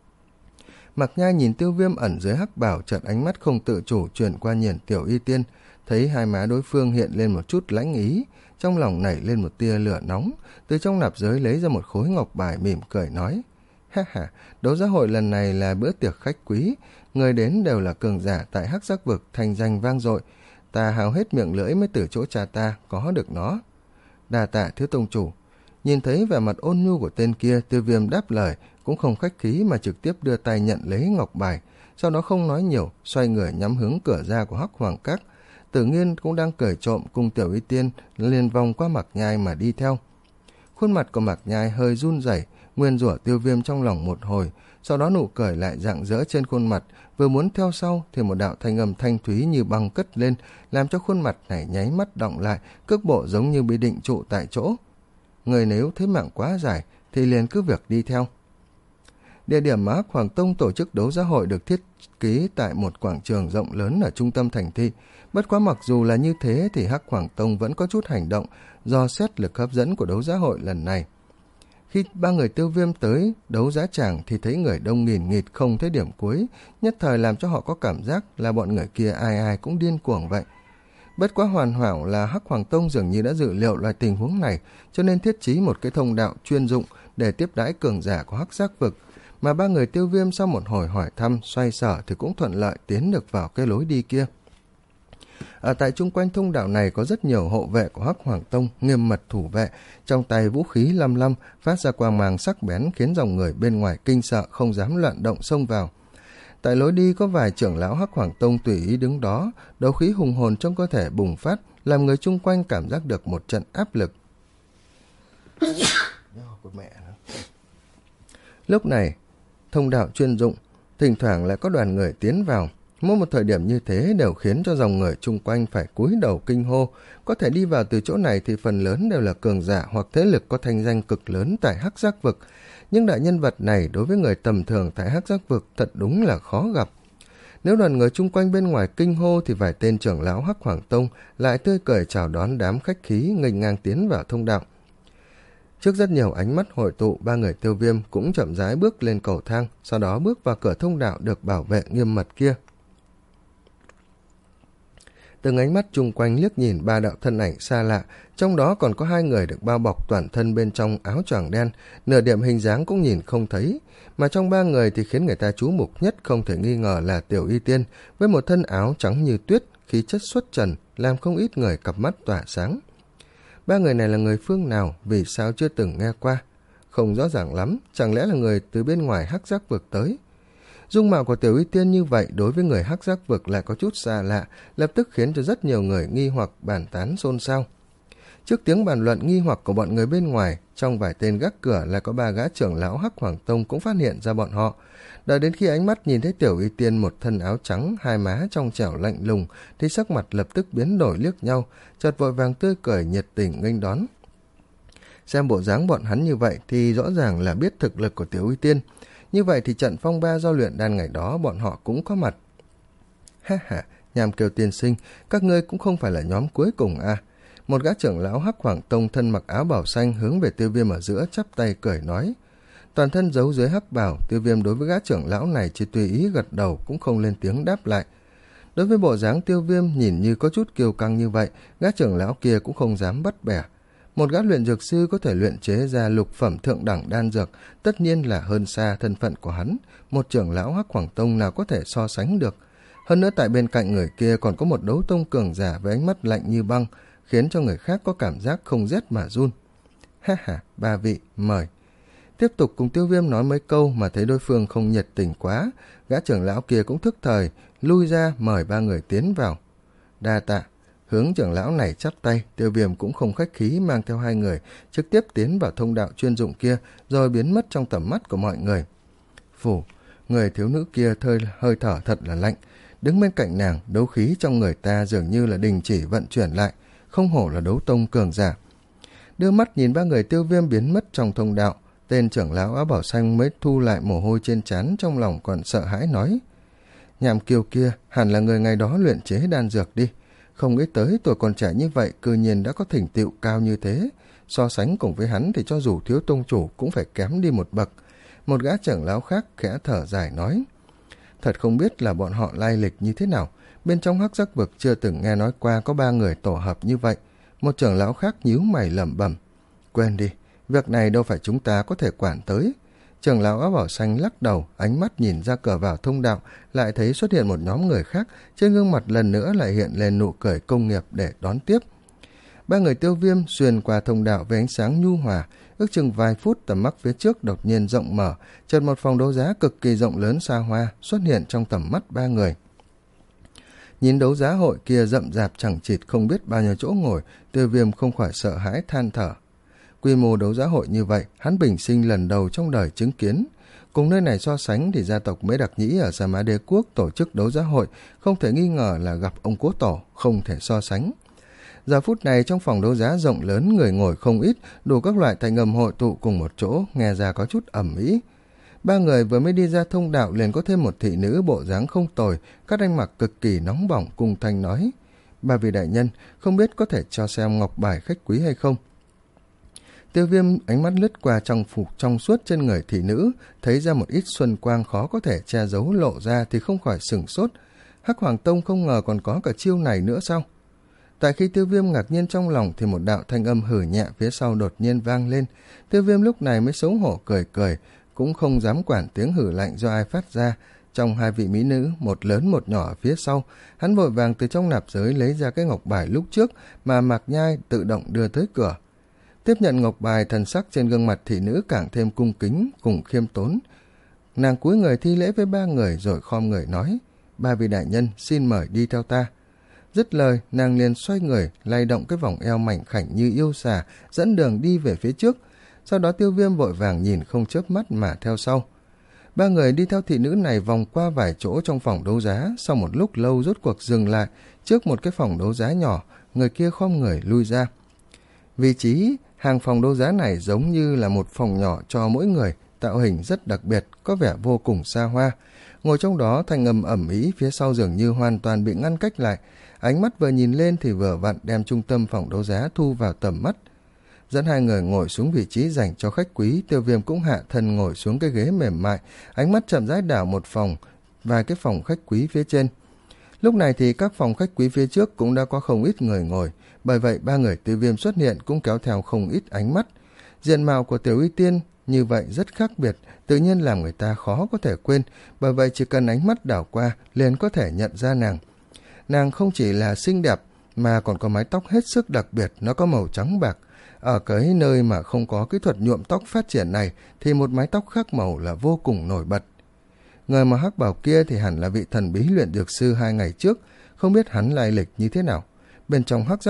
Mạc Nhai nhìn Tiêu Viêm ẩn dưới hắc bảo, chợt ánh mắt không tự chủ chuyển qua nhìn Tiểu Y Tiên, thấy hai má đối phương hiện lên một chút lãnh ý, trong lòng nảy lên một tia lửa nóng, từ trong nạp giới lấy ra một khối ngọc bài mỉm cười nói, ha ha, đấu giá hội lần này là bữa tiệc khách quý, người đến đều là cường giả tại Hắc Giác Vực, thành danh vang dội, ta hào hết miệng lưỡi mới từ chỗ cha ta có được nó. Đa tạ thiếu tông chủ. Nhìn thấy vẻ mặt ôn nhu của tên kia, Tiêu Viêm đáp lời, cũng không khách khí mà trực tiếp đưa tay nhận lấy ngọc bài, sau đó không nói nhiều, xoay người nhắm hướng cửa ra của Hắc Hoàng Các. Tử Nghiên cũng đang cười trộm cùng Tiểu Y Tiên liền vòng qua Mạc Nhai mà đi theo. Khuôn mặt của Mạc Nhai hơi run rẩy, nguyên rủa Tiêu Viêm trong lòng một hồi, sau đó nụ cười lại rạng rỡ trên khuôn mặt, vừa muốn theo sau thì một đạo thanh âm thanh thúy như băng cất lên, làm cho khuôn mặt này nháy mắt đọng lại, cước bộ giống như bị định trụ tại chỗ. Người nếu thấy mạng quá dài thì liền cứ việc đi theo. Địa điểm mà Hắc Hoàng Tông tổ chức đấu giá hội được thiết kế tại một quảng trường rộng lớn ở trung tâm thành thị. Bất quá mặc dù là như thế thì Hắc Hoàng Tông vẫn có chút hành động do xét lực hấp dẫn của đấu giá hội lần này. Khi ba người Tiêu Viêm tới đấu giá tràng thì thấy người đông nghìn nghịt không thấy điểm cuối, nhất thời làm cho họ có cảm giác là bọn người kia ai ai cũng điên cuồng vậy. Bất quá hoàn hảo là Hắc Hoàng Tông dường như đã dự liệu loại tình huống này, cho nên thiết trí một cái thông đạo chuyên dụng để tiếp đãi cường giả của Hắc Giác Vực, mà ba người Tiêu Viêm sau một hồi hỏi thăm xoay sở thì cũng thuận lợi tiến được vào cái lối đi kia. Ở tại chung quanh thông đạo này có rất nhiều hộ vệ của Hắc Hoàng Tông nghiêm mật thủ vệ, trong tay vũ khí lăm lăm phát ra quang mang sắc bén khiến dòng người bên ngoài kinh sợ không dám loạn động xông vào. Tại lối đi có vài trưởng lão Hắc Hoàng Tông tùy ý đứng đó, đấu khí hùng hồn trong cơ thể bùng phát, làm người chung quanh cảm giác được một trận áp lực. Lúc này, thông đạo chuyên dụng, thỉnh thoảng lại có đoàn người tiến vào. Mỗi một thời điểm như thế đều khiến cho dòng người chung quanh phải cúi đầu kinh hô. Có thể đi vào từ chỗ này thì phần lớn đều là cường giả hoặc thế lực có thanh danh cực lớn tại Hắc Giác Vực. Nhưng đại nhân vật này đối với người tầm thường tại Hắc Giác Vực thật đúng là khó gặp. Nếu đoàn người chung quanh bên ngoài kinh hô thì vài tên trưởng lão Hắc Hoàng Tông lại tươi cười chào đón đám khách khí nghênh ngang tiến vào thông đạo. Trước rất nhiều ánh mắt hội tụ, ba người Tiêu Viêm cũng chậm rãi bước lên cầu thang, sau đó bước vào cửa thông đạo được bảo vệ nghiêm mật kia. Từng ánh mắt chung quanh liếc nhìn ba đạo thân ảnh xa lạ, trong đó còn có hai người được bao bọc toàn thân bên trong áo choàng đen, nửa điểm hình dáng cũng nhìn không thấy, mà trong ba người thì khiến người ta chú mục nhất không thể nghi ngờ là Tiểu Y Tiên, với một thân áo trắng như tuyết, khí chất xuất trần, làm không ít người cặp mắt tỏa sáng. Ba người này là người phương nào, vì sao chưa từng nghe qua? Không rõ ràng lắm, chẳng lẽ là người từ bên ngoài Hắc Giác Vực tới? Dung mạo của Tiểu Y Tiên như vậy đối với người Hắc Giác Vực lại có chút xa lạ, lập tức khiến cho rất nhiều người nghi hoặc bàn tán xôn xao. Trước tiếng bàn luận nghi hoặc của bọn người bên ngoài, trong vài tên gác cửa lại có ba gã trưởng lão Hắc Hoàng Tông cũng phát hiện ra bọn họ. Đợi đến khi ánh mắt nhìn thấy Tiểu Y Tiên một thân áo trắng, hai má trong trẻo lạnh lùng, thì sắc mặt lập tức biến đổi liếc nhau, chợt vội vàng tươi cười nhiệt tình nghênh đón. Xem bộ dáng bọn hắn như vậy thì rõ ràng là biết thực lực của Tiểu Y Tiên. Như vậy thì trận phong ba do luyện đan ngày đó bọn họ cũng có mặt. Ha ha, Nham Kiều tiên sinh, các ngươi cũng không phải là nhóm cuối cùng à. Một gã trưởng lão Hắc Hoàng Tông thân mặc áo bảo xanh hướng về Tiêu Viêm ở giữa chắp tay cười nói. Toàn thân giấu dưới hắc bào, Tiêu Viêm đối với gã trưởng lão này chỉ tùy ý gật đầu cũng không lên tiếng đáp lại. Đối với bộ dáng Tiêu Viêm nhìn như có chút kiêu căng như vậy, gã trưởng lão kia cũng không dám bắt bẻ. Một gã luyện dược sư có thể luyện chế ra lục phẩm thượng đẳng đan dược, tất nhiên là hơn xa thân phận của hắn, một trưởng lão Hắc Hoàng Tông nào có thể so sánh được. Hơn nữa tại bên cạnh người kia còn có một đấu tông cường giả với ánh mắt lạnh như băng, khiến cho người khác có cảm giác không rét mà run. Ha ha, ba vị, mời. Tiếp tục cùng Tiêu Viêm nói mấy câu mà thấy đối phương không nhiệt tình quá, gã trưởng lão kia cũng thức thời, lui ra mời ba người tiến vào. Đa tạ. Hướng trưởng lão này chắp tay, Tiêu Viêm cũng không khách khí mang theo hai người, trực tiếp tiến vào thông đạo chuyên dụng kia, rồi biến mất trong tầm mắt của mọi người. Phủ, người thiếu nữ kia thơi, hơi thở thật là lạnh. Đứng bên cạnh nàng, đấu khí trong người ta dường như là đình chỉ vận chuyển lại, không hổ là đấu tông cường giả. Đưa mắt nhìn ba người Tiêu Viêm biến mất trong thông đạo, tên trưởng lão áo bảo xanh mới thu lại mồ hôi trên trán, trong lòng còn sợ hãi nói. Nham Kiều kia hẳn là người ngày đó luyện chế đan dược đi. Không nghĩ tới tuổi còn trẻ như vậy cư nhiên đã có thành tựu cao như thế. So sánh cùng với hắn thì cho dù thiếu tông chủ cũng phải kém đi một bậc. Một gã trưởng lão khác khẽ thở dài nói. Thật không biết là bọn họ lai lịch như thế nào. Bên trong Hắc Giác Vực chưa từng nghe nói qua có ba người tổ hợp như vậy. Một trưởng lão khác nhíu mày lẩm bẩm. Quên đi, việc này đâu phải chúng ta có thể quản tới. Trưởng lão áo bảo xanh lắc đầu, ánh mắt nhìn ra cửa vào thông đạo, lại thấy xuất hiện một nhóm người khác, trên gương mặt lần nữa lại hiện lên nụ cười công nghiệp để đón tiếp. Ba người Tiêu Viêm xuyên qua thông đạo với ánh sáng nhu hòa, ước chừng vài phút tầm mắt phía trước đột nhiên rộng mở, chợt một phòng đấu giá cực kỳ rộng lớn xa hoa xuất hiện trong tầm mắt ba người. Nhìn đấu giá hội kia rậm rạp chẳng chịt không biết bao nhiêu chỗ ngồi, Tiêu Viêm không khỏi sợ hãi than thở. Quy mô đấu giá hội như vậy, hắn bình sinh lần đầu trong đời chứng kiến. Cùng nơi này so sánh thì gia tộc Mễ Đặc Nhĩ ở Sa Mã Đế Quốc tổ chức đấu giá hội không thể nghi ngờ là gặp ông cố tổ, không thể so sánh. Giờ phút này trong phòng đấu giá rộng lớn người ngồi không ít, đủ các loại thành âm hội tụ cùng một chỗ, nghe ra có chút ẩm ĩ. Ba người vừa mới đi ra thông đạo liền có thêm một thị nữ bộ dáng không tồi, các anh mặc cực kỳ nóng bỏng cùng thanh nói. Ba vị đại nhân, không biết có thể cho xem ngọc bài khách quý hay không? Tiêu Viêm ánh mắt lướt qua trong phục trong suốt trên người thị nữ, thấy ra một ít xuân quang khó có thể che giấu lộ ra thì không khỏi sửng sốt. Hắc Hoàng Tông không ngờ còn có cả chiêu này nữa sao? Tại khi Tiêu Viêm ngạc nhiên trong lòng thì một đạo thanh âm hử nhẹ phía sau đột nhiên vang lên. Tiêu Viêm lúc này mới xấu hổ cười cười, cũng không dám quản tiếng hử lạnh do ai phát ra. Trong hai vị mỹ nữ, một lớn một nhỏ ở phía sau, hắn vội vàng từ trong nạp giới lấy ra cái ngọc bài lúc trước mà Mạc Nhai tự động đưa tới cửa. Tiếp nhận ngọc bài, thần sắc trên gương mặt thị nữ càng thêm cung kính cùng khiêm tốn. Nàng cúi người thi lễ với ba người rồi khom người nói, ba vị đại nhân xin mời đi theo ta. Dứt lời, nàng liền xoay người, lay động cái vòng eo mảnh khảnh như yêu xà, dẫn đường đi về phía trước. Sau đó Tiêu Viêm vội vàng nhìn không chớp mắt mà theo sau. Ba người đi theo thị nữ này vòng qua vài chỗ trong phòng đấu giá, sau một lúc lâu rốt cuộc dừng lại trước một cái phòng đấu giá nhỏ, người kia khom người lui ra. Vị trí hàng phòng đấu giá này giống như là một phòng nhỏ cho mỗi người, tạo hình rất đặc biệt, có vẻ vô cùng xa hoa. Ngồi trong đó thanh âm ẩm ĩ phía sau dường như hoàn toàn bị ngăn cách lại, ánh mắt vừa nhìn lên thì vừa vặn đem trung tâm phòng đấu giá thu vào tầm mắt. Dẫn hai người ngồi xuống vị trí dành cho khách quý, Tiêu Viêm cũng hạ thân ngồi xuống cái ghế mềm mại, ánh mắt chậm rãi đảo một phòng, vài cái phòng khách quý phía trên. Lúc này thì các phòng khách quý phía trước cũng đã có không ít người ngồi, bởi vậy ba người Tiêu Viêm xuất hiện cũng kéo theo không ít ánh mắt. Diện mạo của Tiểu Y Tiên như vậy rất khác biệt, tự nhiên làm người ta khó có thể quên, bởi vậy chỉ cần ánh mắt đảo qua liền có thể nhận ra nàng. Nàng không chỉ là xinh đẹp mà còn có mái tóc hết sức đặc biệt, nó có màu trắng bạc. Ở cái nơi mà không có kỹ thuật nhuộm tóc phát triển này thì một mái tóc khác màu là vô cùng nổi bật. Người mà hắc bảo kia thì hẳn là vị thần bí luyện dược sư hai ngày trước, không biết hắn lai lịch như thế nào. Bên trong Hắc Giác Vực,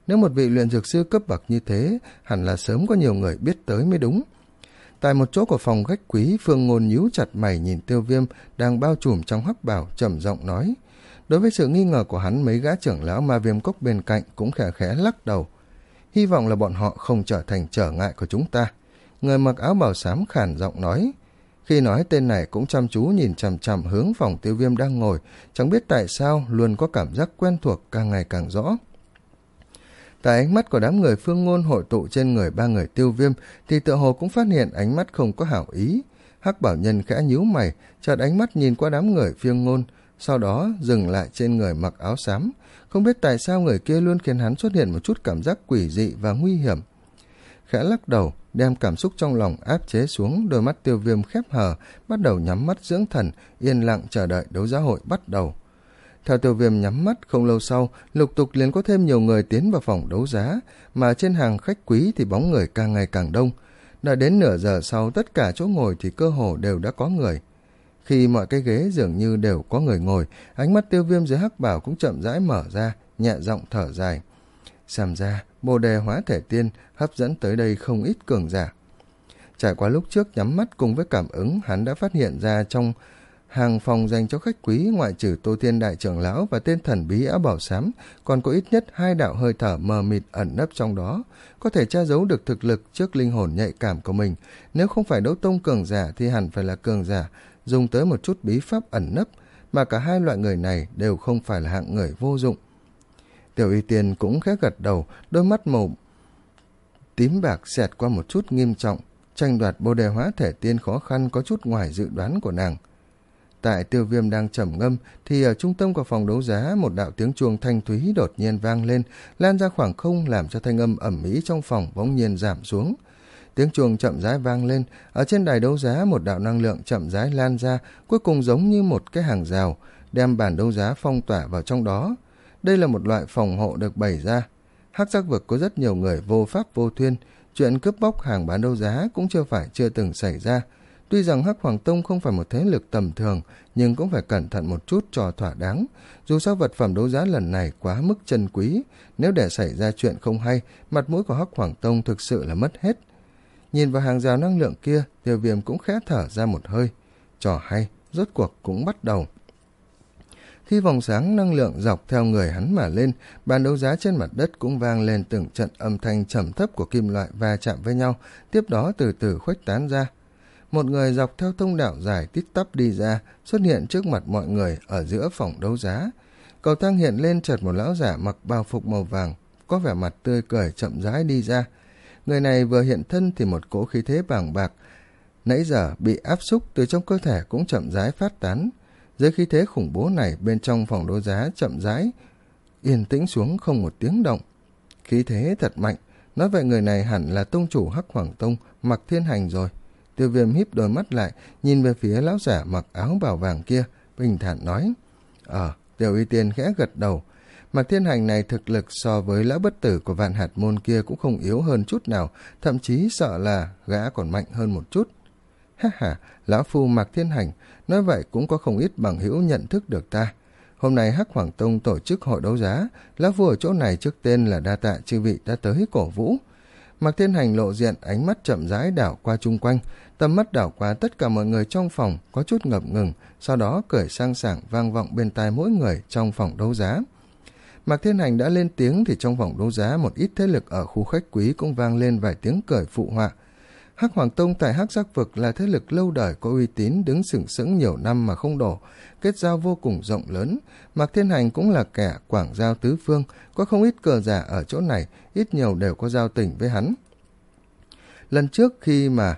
Nếu một vị luyện dược sư cấp bậc như thế, hẳn là sớm có nhiều người biết tới mới đúng. Tại một chỗ của phòng khách quý, Phương Ngôn nhíu chặt mày nhìn Tiêu Viêm đang bao trùm trong hắc bào, trầm giọng nói. Đối với sự nghi ngờ của hắn, mấy gã trưởng lão Ma Viêm Cốc bên cạnh cũng khẽ khẽ lắc đầu. Hy vọng là bọn họ không trở thành trở ngại của chúng ta. Người mặc áo bào xám khàn giọng nói. Khi nói tên này cũng chăm chú nhìn chằm chằm hướng phòng Tiêu Viêm đang ngồi, chẳng biết tại sao luôn có cảm giác quen thuộc càng ngày càng rõ. Tại ánh mắt của đám người Phương Ngôn hội tụ trên người ba người Tiêu Viêm thì tựa hồ cũng phát hiện ánh mắt không có hảo ý. Hắc Bảo Nhân khẽ nhíu mày, chợt ánh mắt nhìn qua đám người Phương Ngôn, sau đó dừng lại trên người mặc áo xám. Không biết tại sao người kia luôn khiến hắn xuất hiện một chút cảm giác quỷ dị và nguy hiểm. Khẽ lắc đầu, đem cảm xúc trong lòng áp chế xuống, đôi mắt Tiêu Viêm khép hờ, bắt đầu nhắm mắt dưỡng thần, yên lặng chờ đợi đấu giá hội bắt đầu. Theo Tiêu Viêm nhắm mắt, không lâu sau, lục tục liền có thêm nhiều người tiến vào phòng đấu giá, mà trên hàng khách quý thì bóng người càng ngày càng đông. Đã đến nửa giờ sau, tất cả chỗ ngồi thì cơ hồ đều đã có người. Khi mọi cái ghế dường như đều có người ngồi, ánh mắt Tiêu Viêm dưới hắc bảo cũng chậm rãi mở ra, nhẹ giọng thở dài. Xem ra, Bồ Đề Hóa Thể Tiên hấp dẫn tới đây không ít cường giả. Trải qua lúc trước nhắm mắt cùng với cảm ứng, hắn đã phát hiện ra trong hàng phòng dành cho khách quý, ngoại trừ Tô Thiên Đại Trưởng Lão và tên thần bí áo bảo xám, còn có ít nhất hai đạo hơi thở mờ mịt ẩn nấp trong đó, có thể tra giấu được thực lực trước linh hồn nhạy cảm của mình. Nếu không phải đấu tông cường giả thì hẳn phải là cường giả dùng tới một chút bí pháp ẩn nấp, mà cả hai loại người này đều không phải là hạng người vô dụng. Tiểu Y Tiên cũng khẽ gật đầu, đôi mắt màu tím bạc xẹt qua một chút nghiêm trọng. Tranh đoạt Bồ Đề Hóa Thể Tiên khó khăn có chút ngoài dự đoán của nàng. Tại Tiêu Viêm đang trầm ngâm thì ở trung tâm của phòng đấu giá, một đạo tiếng chuông thanh thúy đột nhiên vang lên, lan ra khoảng không, làm cho thanh âm ẩm ĩ trong phòng bỗng nhiên giảm xuống. Tiếng chuông chậm rãi vang lên, ở trên đài đấu giá một đạo năng lượng chậm rãi lan ra, cuối cùng giống như một cái hàng rào, đem bản đấu giá phong tỏa vào trong đó. Đây là một loại phòng hộ được bày ra. Hắc Giác Vực có rất nhiều người vô pháp vô thuyên, chuyện cướp bóc hàng bán đấu giá cũng chưa phải chưa từng xảy ra. Tuy rằng Hắc Hoàng Tông không phải một thế lực tầm thường, nhưng cũng phải cẩn thận một chút cho thỏa đáng. Dù sao vật phẩm đấu giá lần này quá mức chân quý, nếu để xảy ra chuyện không hay, mặt mũi của Hắc Hoàng Tông thực sự là mất hết. Nhìn vào hàng rào năng lượng kia, Tiêu Viêm cũng khẽ thở ra một hơi. Trò hay, rốt cuộc cũng bắt đầu. Khi vòng sáng năng lượng dọc theo người hắn mà lên, bàn đấu giá trên mặt đất cũng vang lên từng trận âm thanh trầm thấp của kim loại va chạm với nhau, tiếp đó từ từ khuếch tán ra. Một người dọc theo thông đạo dài tít tắp đi ra, xuất hiện trước mặt mọi người ở giữa phòng đấu giá. Cầu thang hiện lên, chợt một lão giả mặc bào phục màu vàng, có vẻ mặt tươi cười chậm rãi đi ra. Người này vừa hiện thân thì một cỗ khí thế bàng bạc nãy giờ bị áp xúc từ trong cơ thể cũng chậm rãi phát tán. Dưới khí thế khủng bố này, bên trong phòng đấu giá chậm rãi yên tĩnh xuống, không một tiếng động. Khí thế thật mạnh, nói vậy người này hẳn là tông chủ Hắc Hoàng Tông Mạc Thiên Hành rồi. Tiêu Viêm híp đôi mắt lại, nhìn về phía lão giả mặc áo bào vàng kia, bình thản nói. Ờ, Tiểu Y Tiên khẽ gật đầu. Mạc Thiên Hành này thực lực so với lão bất tử của Vạn Hạt Môn kia cũng không yếu hơn chút nào, thậm chí sợ là gã còn mạnh hơn một chút. Ha ha, lão phu Mạc Thiên Hành, nói vậy cũng có không ít bằng hữu nhận thức được ta. Hôm nay Hắc Hoàng Tông tổ chức hội đấu giá, lão phu ở chỗ này trước tên là đa tạ chư vị đã tới cổ vũ. Mạc Thiên Hành lộ diện, ánh mắt chậm rãi đảo qua chung quanh, tầm mắt đảo qua tất cả mọi người trong phòng, có chút ngập ngừng, sau đó cười sang sảng vang vọng bên tai mỗi người trong phòng đấu giá. Mạc Thiên Hành đã lên tiếng thì trong phòng đấu giá một ít thế lực ở khu khách quý cũng vang lên vài tiếng cười phụ họa. Hắc Hoàng Tông tại Hắc Giác Vực là thế lực lâu đời có uy tín, đứng sừng sững nhiều năm mà không đổ, kết giao vô cùng rộng lớn. Mạc Thiên Hành cũng là kẻ quảng giao tứ phương, có không ít cờ giả ở chỗ này, ít nhiều đều có giao tình với hắn. Lần trước khi mà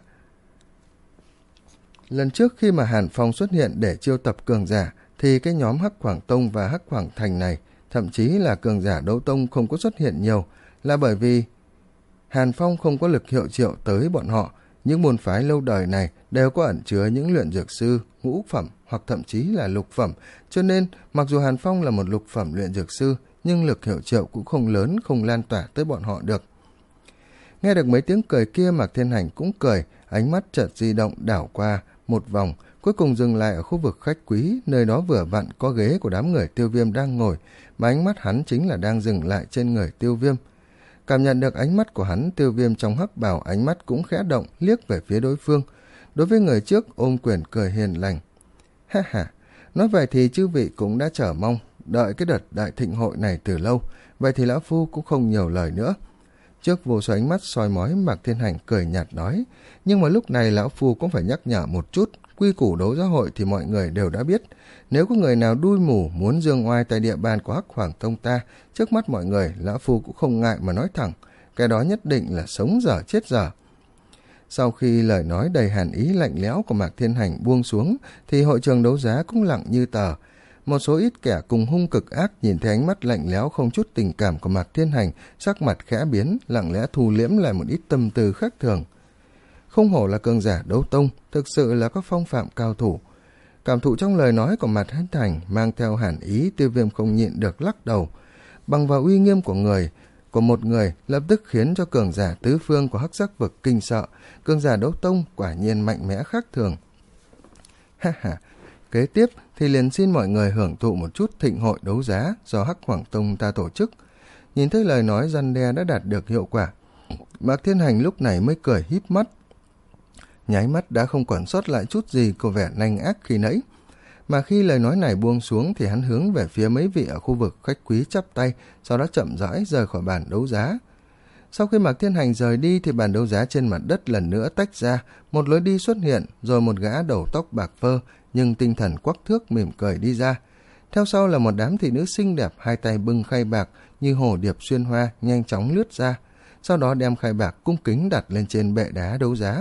lần trước khi mà Hàn Phong xuất hiện để chiêu tập cường giả, thì cái nhóm Hắc Hoàng Tông và Hắc Hoàng Thành này, thậm chí là cường giả đấu tông không có xuất hiện nhiều, là bởi vì Hàn Phong không có lực hiệu triệu tới bọn họ. Những môn phái lâu đời này đều có ẩn chứa những luyện dược sư ngũ phẩm hoặc thậm chí là lục phẩm, cho nên mặc dù Hàn Phong là một lục phẩm luyện dược sư, nhưng lực hiệu triệu cũng không lớn, không lan tỏa tới bọn họ được. Nghe được mấy tiếng cười kia, Mạc Thiên Hành cũng cười, ánh mắt chợt di động đảo qua một vòng, cuối cùng dừng lại ở khu vực khách quý, nơi đó vừa vặn có ghế của đám người Tiêu Viêm đang ngồi, mà ánh mắt hắn chính là đang dừng lại trên người Tiêu Viêm. Cảm nhận được ánh mắt của hắn, Tiêu Viêm trong hắc bào ánh mắt cũng khẽ động, liếc về phía đối phương. Đối với người trước, ôm quyền cười hiền lành. Ha ha, nói vậy thì chư vị cũng đã chờ mong, đợi cái đợt đại thịnh hội này từ lâu, vậy thì lão phu cũng không nhiều lời nữa. Trước vô số ánh mắt soi mói, Mạc Thiên Hành cười nhạt nói, nhưng mà lúc này lão phu cũng phải nhắc nhở một chút, quy củ đấu giá hội thì mọi người đều đã biết. Nếu có người nào đuôi mù muốn dương oai tại địa bàn của Hắc Hoàng Tông ta, trước mắt mọi người, lão phu cũng không ngại mà nói thẳng, cái đó nhất định là sống dở chết dở. Sau khi lời nói đầy hàn ý lạnh lẽo của Mạc Thiên Hành buông xuống, thì hội trường đấu giá cũng lặng như tờ. Một số ít kẻ cùng hung cực ác nhìn thấy ánh mắt lạnh lẽo không chút tình cảm của Mạc Thiên Hành, sắc mặt khẽ biến, lặng lẽ thu liễm lại một ít tâm tư khác thường. Không hổ là cường giả đấu tông, thực sự là có phong phạm cao thủ. Cảm thụ trong lời nói của Mạc Thiên Hành mang theo hàn ý, Tiêu Viêm không nhịn được lắc đầu. Bằng vào uy nghiêm của người, của một người lập tức khiến cho cường giả tứ phương của Hắc Sắc vực kinh sợ. Cường giả đấu tông quả nhiên mạnh mẽ khác thường. Ha ha, kế tiếp thì liền xin mọi người hưởng thụ một chút thịnh hội đấu giá do Hắc Hoàng Tông ta tổ chức. Nhìn thấy lời nói răn đe đã đạt được hiệu quả, Mạc Thiên Hành lúc này mới cười híp mắt. Nháy mắt đã không còn sót lại chút gì của vẻ nanh ác khi nãy. Mà khi lời nói này buông xuống thì hắn hướng về phía mấy vị ở khu vực khách quý chắp tay, sau đó chậm rãi rời khỏi bàn đấu giá. Sau khi Mạc Thiên Hành rời đi thì bàn đấu giá trên mặt đất lần nữa tách ra, một lối đi xuất hiện, rồi một gã đầu tóc bạc phơ nhưng tinh thần quắc thước mỉm cười đi ra. Theo sau là một đám thị nữ xinh đẹp, hai tay bưng khay bạc như hồ điệp xuyên hoa nhanh chóng lướt ra, sau đó đem khay bạc cung kính đặt lên trên bệ đá đấu giá.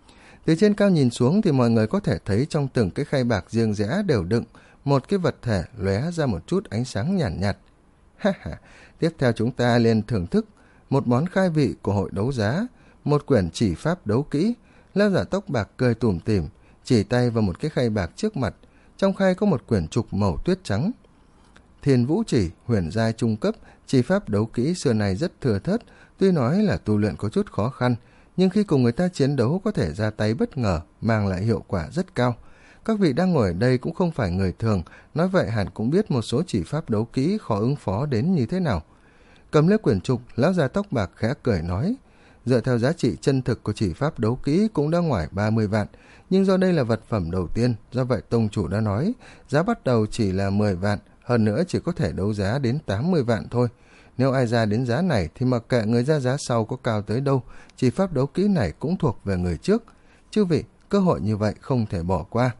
Từ trên cao nhìn xuống thì mọi người có thể thấy trong từng cái khay bạc riêng rẽ đều đựng một cái vật thể lóe ra một chút ánh sáng nhàn nhạt, nhạt. Ha ha, tiếp theo chúng ta liền thưởng thức một món khai vị của hội đấu giá, một quyển chỉ pháp đấu kỹ. Lão giả tóc bạc cười tủm tỉm, chỉ tay vào một cái khay bạc trước mặt. Trong khay có một quyển trục màu tuyết trắng. Thiên Vũ Chỉ, huyền giai trung cấp, chỉ pháp đấu kỹ xưa này rất thừa thớt, tuy nói là tu luyện có chút khó khăn, nhưng khi cùng người ta chiến đấu có thể ra tay bất ngờ, mang lại hiệu quả rất cao. Các vị đang ngồi ở đây cũng không phải người thường, nói vậy hẳn cũng biết một số chỉ pháp đấu kỹ khó ứng phó đến như thế nào. Cầm lấy quyển trục, lão già tóc bạc khẽ cười nói, dựa theo giá trị chân thực của chỉ pháp đấu kỹ cũng đã ngoài ba mươi vạn, nhưng do đây là vật phẩm đầu tiên, do vậy tông chủ đã nói, giá bắt đầu chỉ là mười vạn, hơn nữa chỉ có thể đấu giá đến tám mươi vạn thôi. Nếu ai ra đến giá này thì mặc kệ người ra giá sau có cao tới đâu, chỉ pháp đấu kỹ này cũng thuộc về người trước. Chư vị, cơ hội như vậy không thể bỏ qua.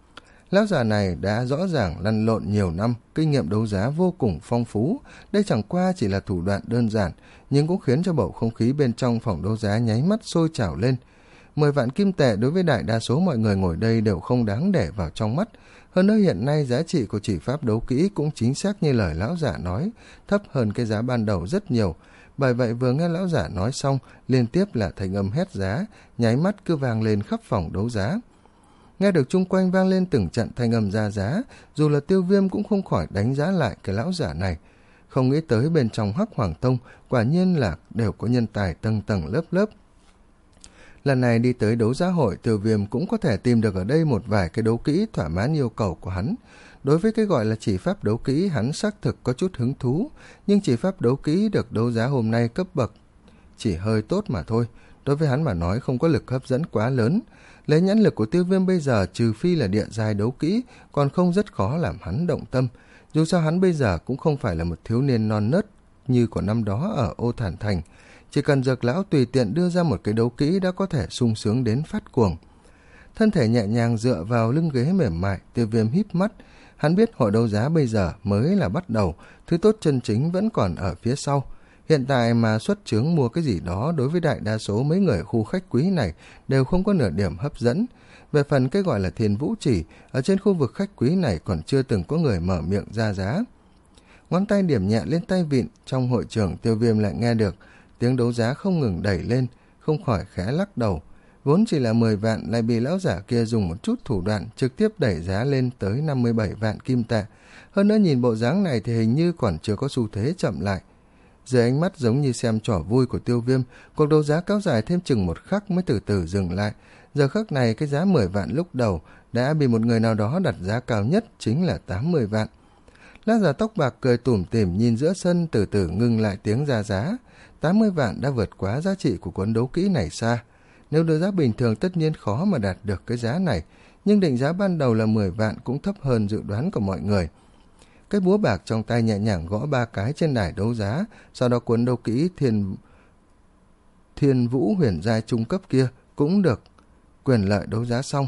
Lão già này đã rõ ràng lăn lộn nhiều năm, kinh nghiệm đấu giá vô cùng phong phú. Đây chẳng qua chỉ là thủ đoạn đơn giản, nhưng cũng khiến cho bầu không khí bên trong phòng đấu giá nháy mắt sôi trào lên. Mười vạn kim tệ đối với đại đa số mọi người ngồi đây đều không đáng để vào trong mắt. Hơn nữa hiện nay giá trị của chỉ pháp đấu kỹ cũng chính xác như lời lão giả nói, thấp hơn cái giá ban đầu rất nhiều. Bởi vậy vừa nghe lão giả nói xong, liên tiếp là thanh âm hét giá, nháy mắt cứ vang lên khắp phòng đấu giá. Nghe được chung quanh vang lên từng trận thanh âm ra giá, dù là Tiêu Viêm cũng không khỏi đánh giá lại cái lão giả này. Không nghĩ tới bên trong Hắc Hoàng Tông, quả nhiên là đều có nhân tài tầng tầng lớp lớp. Lần này đi tới đấu giá hội, Tiêu Viêm cũng có thể tìm được ở đây một vài cái đấu kỹ thỏa mãn yêu cầu của hắn. Đối với cái gọi là chỉ pháp đấu kỹ, hắn xác thực có chút hứng thú, nhưng chỉ pháp đấu kỹ được đấu giá hôm nay cấp bậc chỉ hơi tốt mà thôi. Đối với hắn mà nói không có lực hấp dẫn quá lớn. Lấy nhãn lực của Tiêu Viêm bây giờ, trừ phi là địa giai đấu kỹ, còn không rất khó làm hắn động tâm. Dù sao hắn bây giờ cũng không phải là một thiếu niên non nớt như của năm đó ở Ô Thản Thành. Chỉ cần Dược lão tùy tiện đưa ra một cái đấu kỹ đã có thể sung sướng đến phát cuồng. Thân thể nhẹ nhàng dựa vào lưng ghế mềm mại, Tiêu Viêm híp mắt. Hắn biết hội đấu giá bây giờ mới là bắt đầu, thứ tốt chân chính vẫn còn ở phía sau. Hiện tại mà xuất chướng mua cái gì đó đối với đại đa số mấy người khu khách quý này đều không có nửa điểm hấp dẫn. Về phần cái gọi là Thiên Vũ Chỉ, ở trên khu vực khách quý này còn chưa từng có người mở miệng ra giá. Ngón tay điểm nhẹ lên tay vịn, trong hội trường Tiêu Viêm lại nghe được tiếng đấu giá không ngừng đẩy lên, không khỏi khẽ lắc đầu. Vốn chỉ là mười vạn lại bị lão giả kia dùng một chút thủ đoạn trực tiếp đẩy giá lên tới năm mươi bảy vạn kim tệ. Hơn nữa nhìn bộ dáng này thì hình như còn chưa có xu thế chậm lại. Dưới ánh mắt giống như xem trò vui của Tiêu Viêm, cuộc đấu giá kéo dài thêm chừng một khắc mới từ từ dừng lại. Giờ khắc này cái giá mười vạn lúc đầu đã bị một người nào đó đặt giá cao nhất, chính là tám mươi vạn. Lão già tóc bạc cười tủm tỉm nhìn giữa sân, từ từ ngưng lại tiếng ra giá. tám mươi vạn đã vượt quá giá trị của cuốn đấu kỹ này xa. Nếu đưa giá bình thường tất nhiên khó mà đạt được cái giá này, nhưng định giá ban đầu là mười vạn cũng thấp hơn dự đoán của mọi người. Cái búa bạc trong tay nhẹ nhàng gõ ba cái trên đài đấu giá, sau đó cuốn đấu kỹ thiên, thiên vũ huyền giai trung cấp kia cũng được quyền lợi đấu giá xong.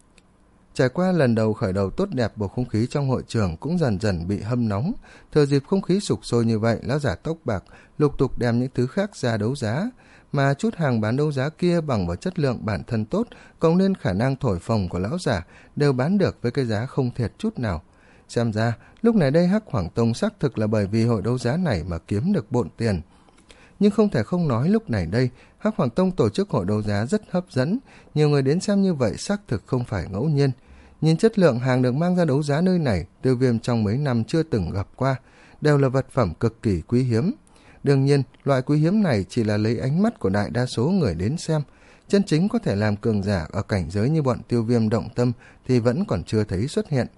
Trải qua lần đầu khởi đầu tốt đẹp, bầu không khí trong hội trường cũng dần dần bị hâm nóng. Thừa dịp không khí sục sôi như vậy, lão giả tóc bạc lục tục đem những thứ khác ra đấu giá, mà chút hàng bán đấu giá kia bằng vào chất lượng bản thân tốt, cộng nên khả năng thổi phồng của lão giả đều bán được với cái giá không thiệt chút nào. Xem ra, lúc này đây Hắc Hoàng Tông xác thực là bởi vì hội đấu giá này mà kiếm được bộn tiền. Nhưng không thể không nói lúc này đây, Hắc Hoàng Tông tổ chức hội đấu giá rất hấp dẫn, nhiều người đến xem như vậy xác thực không phải ngẫu nhiên. Nhìn chất lượng hàng được mang ra đấu giá nơi này, Tiêu Viêm trong mấy năm chưa từng gặp qua, đều là vật phẩm cực kỳ quý hiếm. Đương nhiên, loại quý hiếm này chỉ là lấy ánh mắt của đại đa số người đến xem. Chân chính có thể làm cường giả ở cảnh giới như bọn Tiêu Viêm động tâm thì vẫn còn chưa thấy xuất hiện.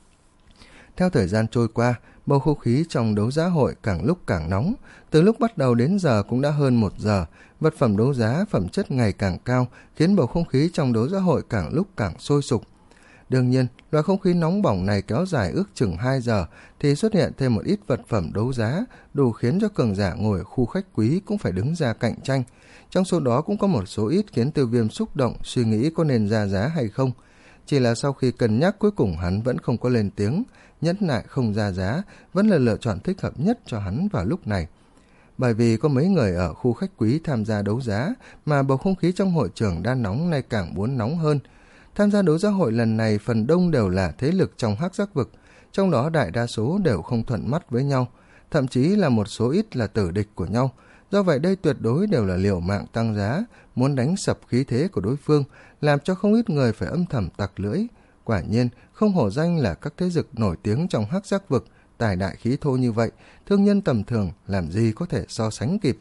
Theo thời gian trôi qua, bầu không khí trong đấu giá hội càng lúc càng nóng. Từ lúc bắt đầu đến giờ cũng đã hơn một giờ, vật phẩm đấu giá phẩm chất ngày càng cao, khiến bầu không khí trong đấu giá hội càng lúc càng sôi sục. Đương nhiên, loại không khí nóng bỏng này kéo dài ước chừng hai giờ thì xuất hiện thêm một ít vật phẩm đấu giá, đủ khiến cho cường giả ngồi ở khu khách quý cũng phải đứng ra cạnh tranh. Trong số đó cũng có một số ít khiến Tiêu Viêm xúc động, suy nghĩ có nên ra giá hay không. Chỉ là sau khi cân nhắc cuối cùng hắn vẫn không có lên tiếng, nhẫn nại không ra giá, vẫn là lựa chọn thích hợp nhất cho hắn vào lúc này. Bởi vì có mấy người ở khu khách quý tham gia đấu giá, mà bầu không khí trong hội trường đang nóng nay càng muốn nóng hơn. Tham gia đấu giá hội lần này phần đông đều là thế lực trong Hắc Giác Vực, trong đó đại đa số đều không thuận mắt với nhau, thậm chí là một số ít là tử địch của nhau. Do vậy đây tuyệt đối đều là liều mạng tăng giá, muốn đánh sập khí thế của đối phương, làm cho không ít người phải âm thầm tặc lưỡi. Quả nhiên, không hổ danh là các thế lực nổi tiếng trong Hắc Giác Vực, tài đại khí thô như vậy, thương nhân tầm thường làm gì có thể so sánh kịp.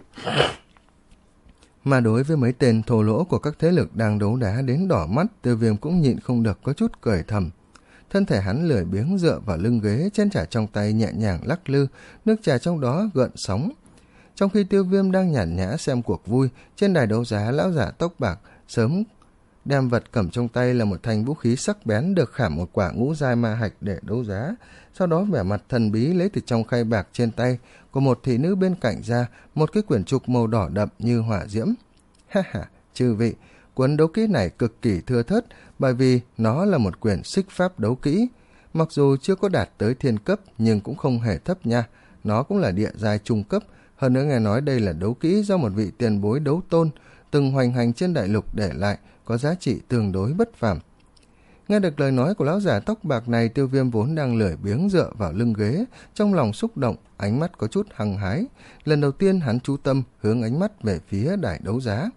Mà đối với mấy tên thô lỗ của các thế lực đang đấu đá đến đỏ mắt, Tiêu Viêm cũng nhịn không được có chút cười thầm. Thân thể hắn lười biếng dựa vào lưng ghế, chén trà trong tay nhẹ nhàng lắc lư, nước trà trong đó gợn sóng. Trong khi Tiêu Viêm đang nhàn nhã xem cuộc vui, trên đài đấu giá lão giả tóc bạc sớm đem vật cầm trong tay là một thanh vũ khí sắc bén được khảm một quả ngũ giai ma hạch để đấu giá. Sau đó vẻ mặt thần bí lấy từ trong khay bạc trên tay của một thị nữ bên cạnh ra một cái quyển trục màu đỏ đậm như hỏa diễm. Ha ha, chư vị, cuốn đấu kỹ này cực kỳ thưa thớt bởi vì nó là một quyển xích pháp đấu kỹ. Mặc dù chưa có đạt tới thiên cấp nhưng cũng không hề thấp nha, nó cũng là địa giai trung cấp. Hơn nữa nghe nói đây là đấu kỹ do một vị tiền bối đấu tôn từng hoành hành trên đại lục để lại, có giá trị tương đối bất phàm. Nghe được lời nói của lão giả tóc bạc này, Tiêu Viêm vốn đang lười biếng dựa vào lưng ghế, trong lòng xúc động, ánh mắt có chút hăng hái. Lần đầu tiên hắn chú tâm hướng ánh mắt về phía đài đấu giá.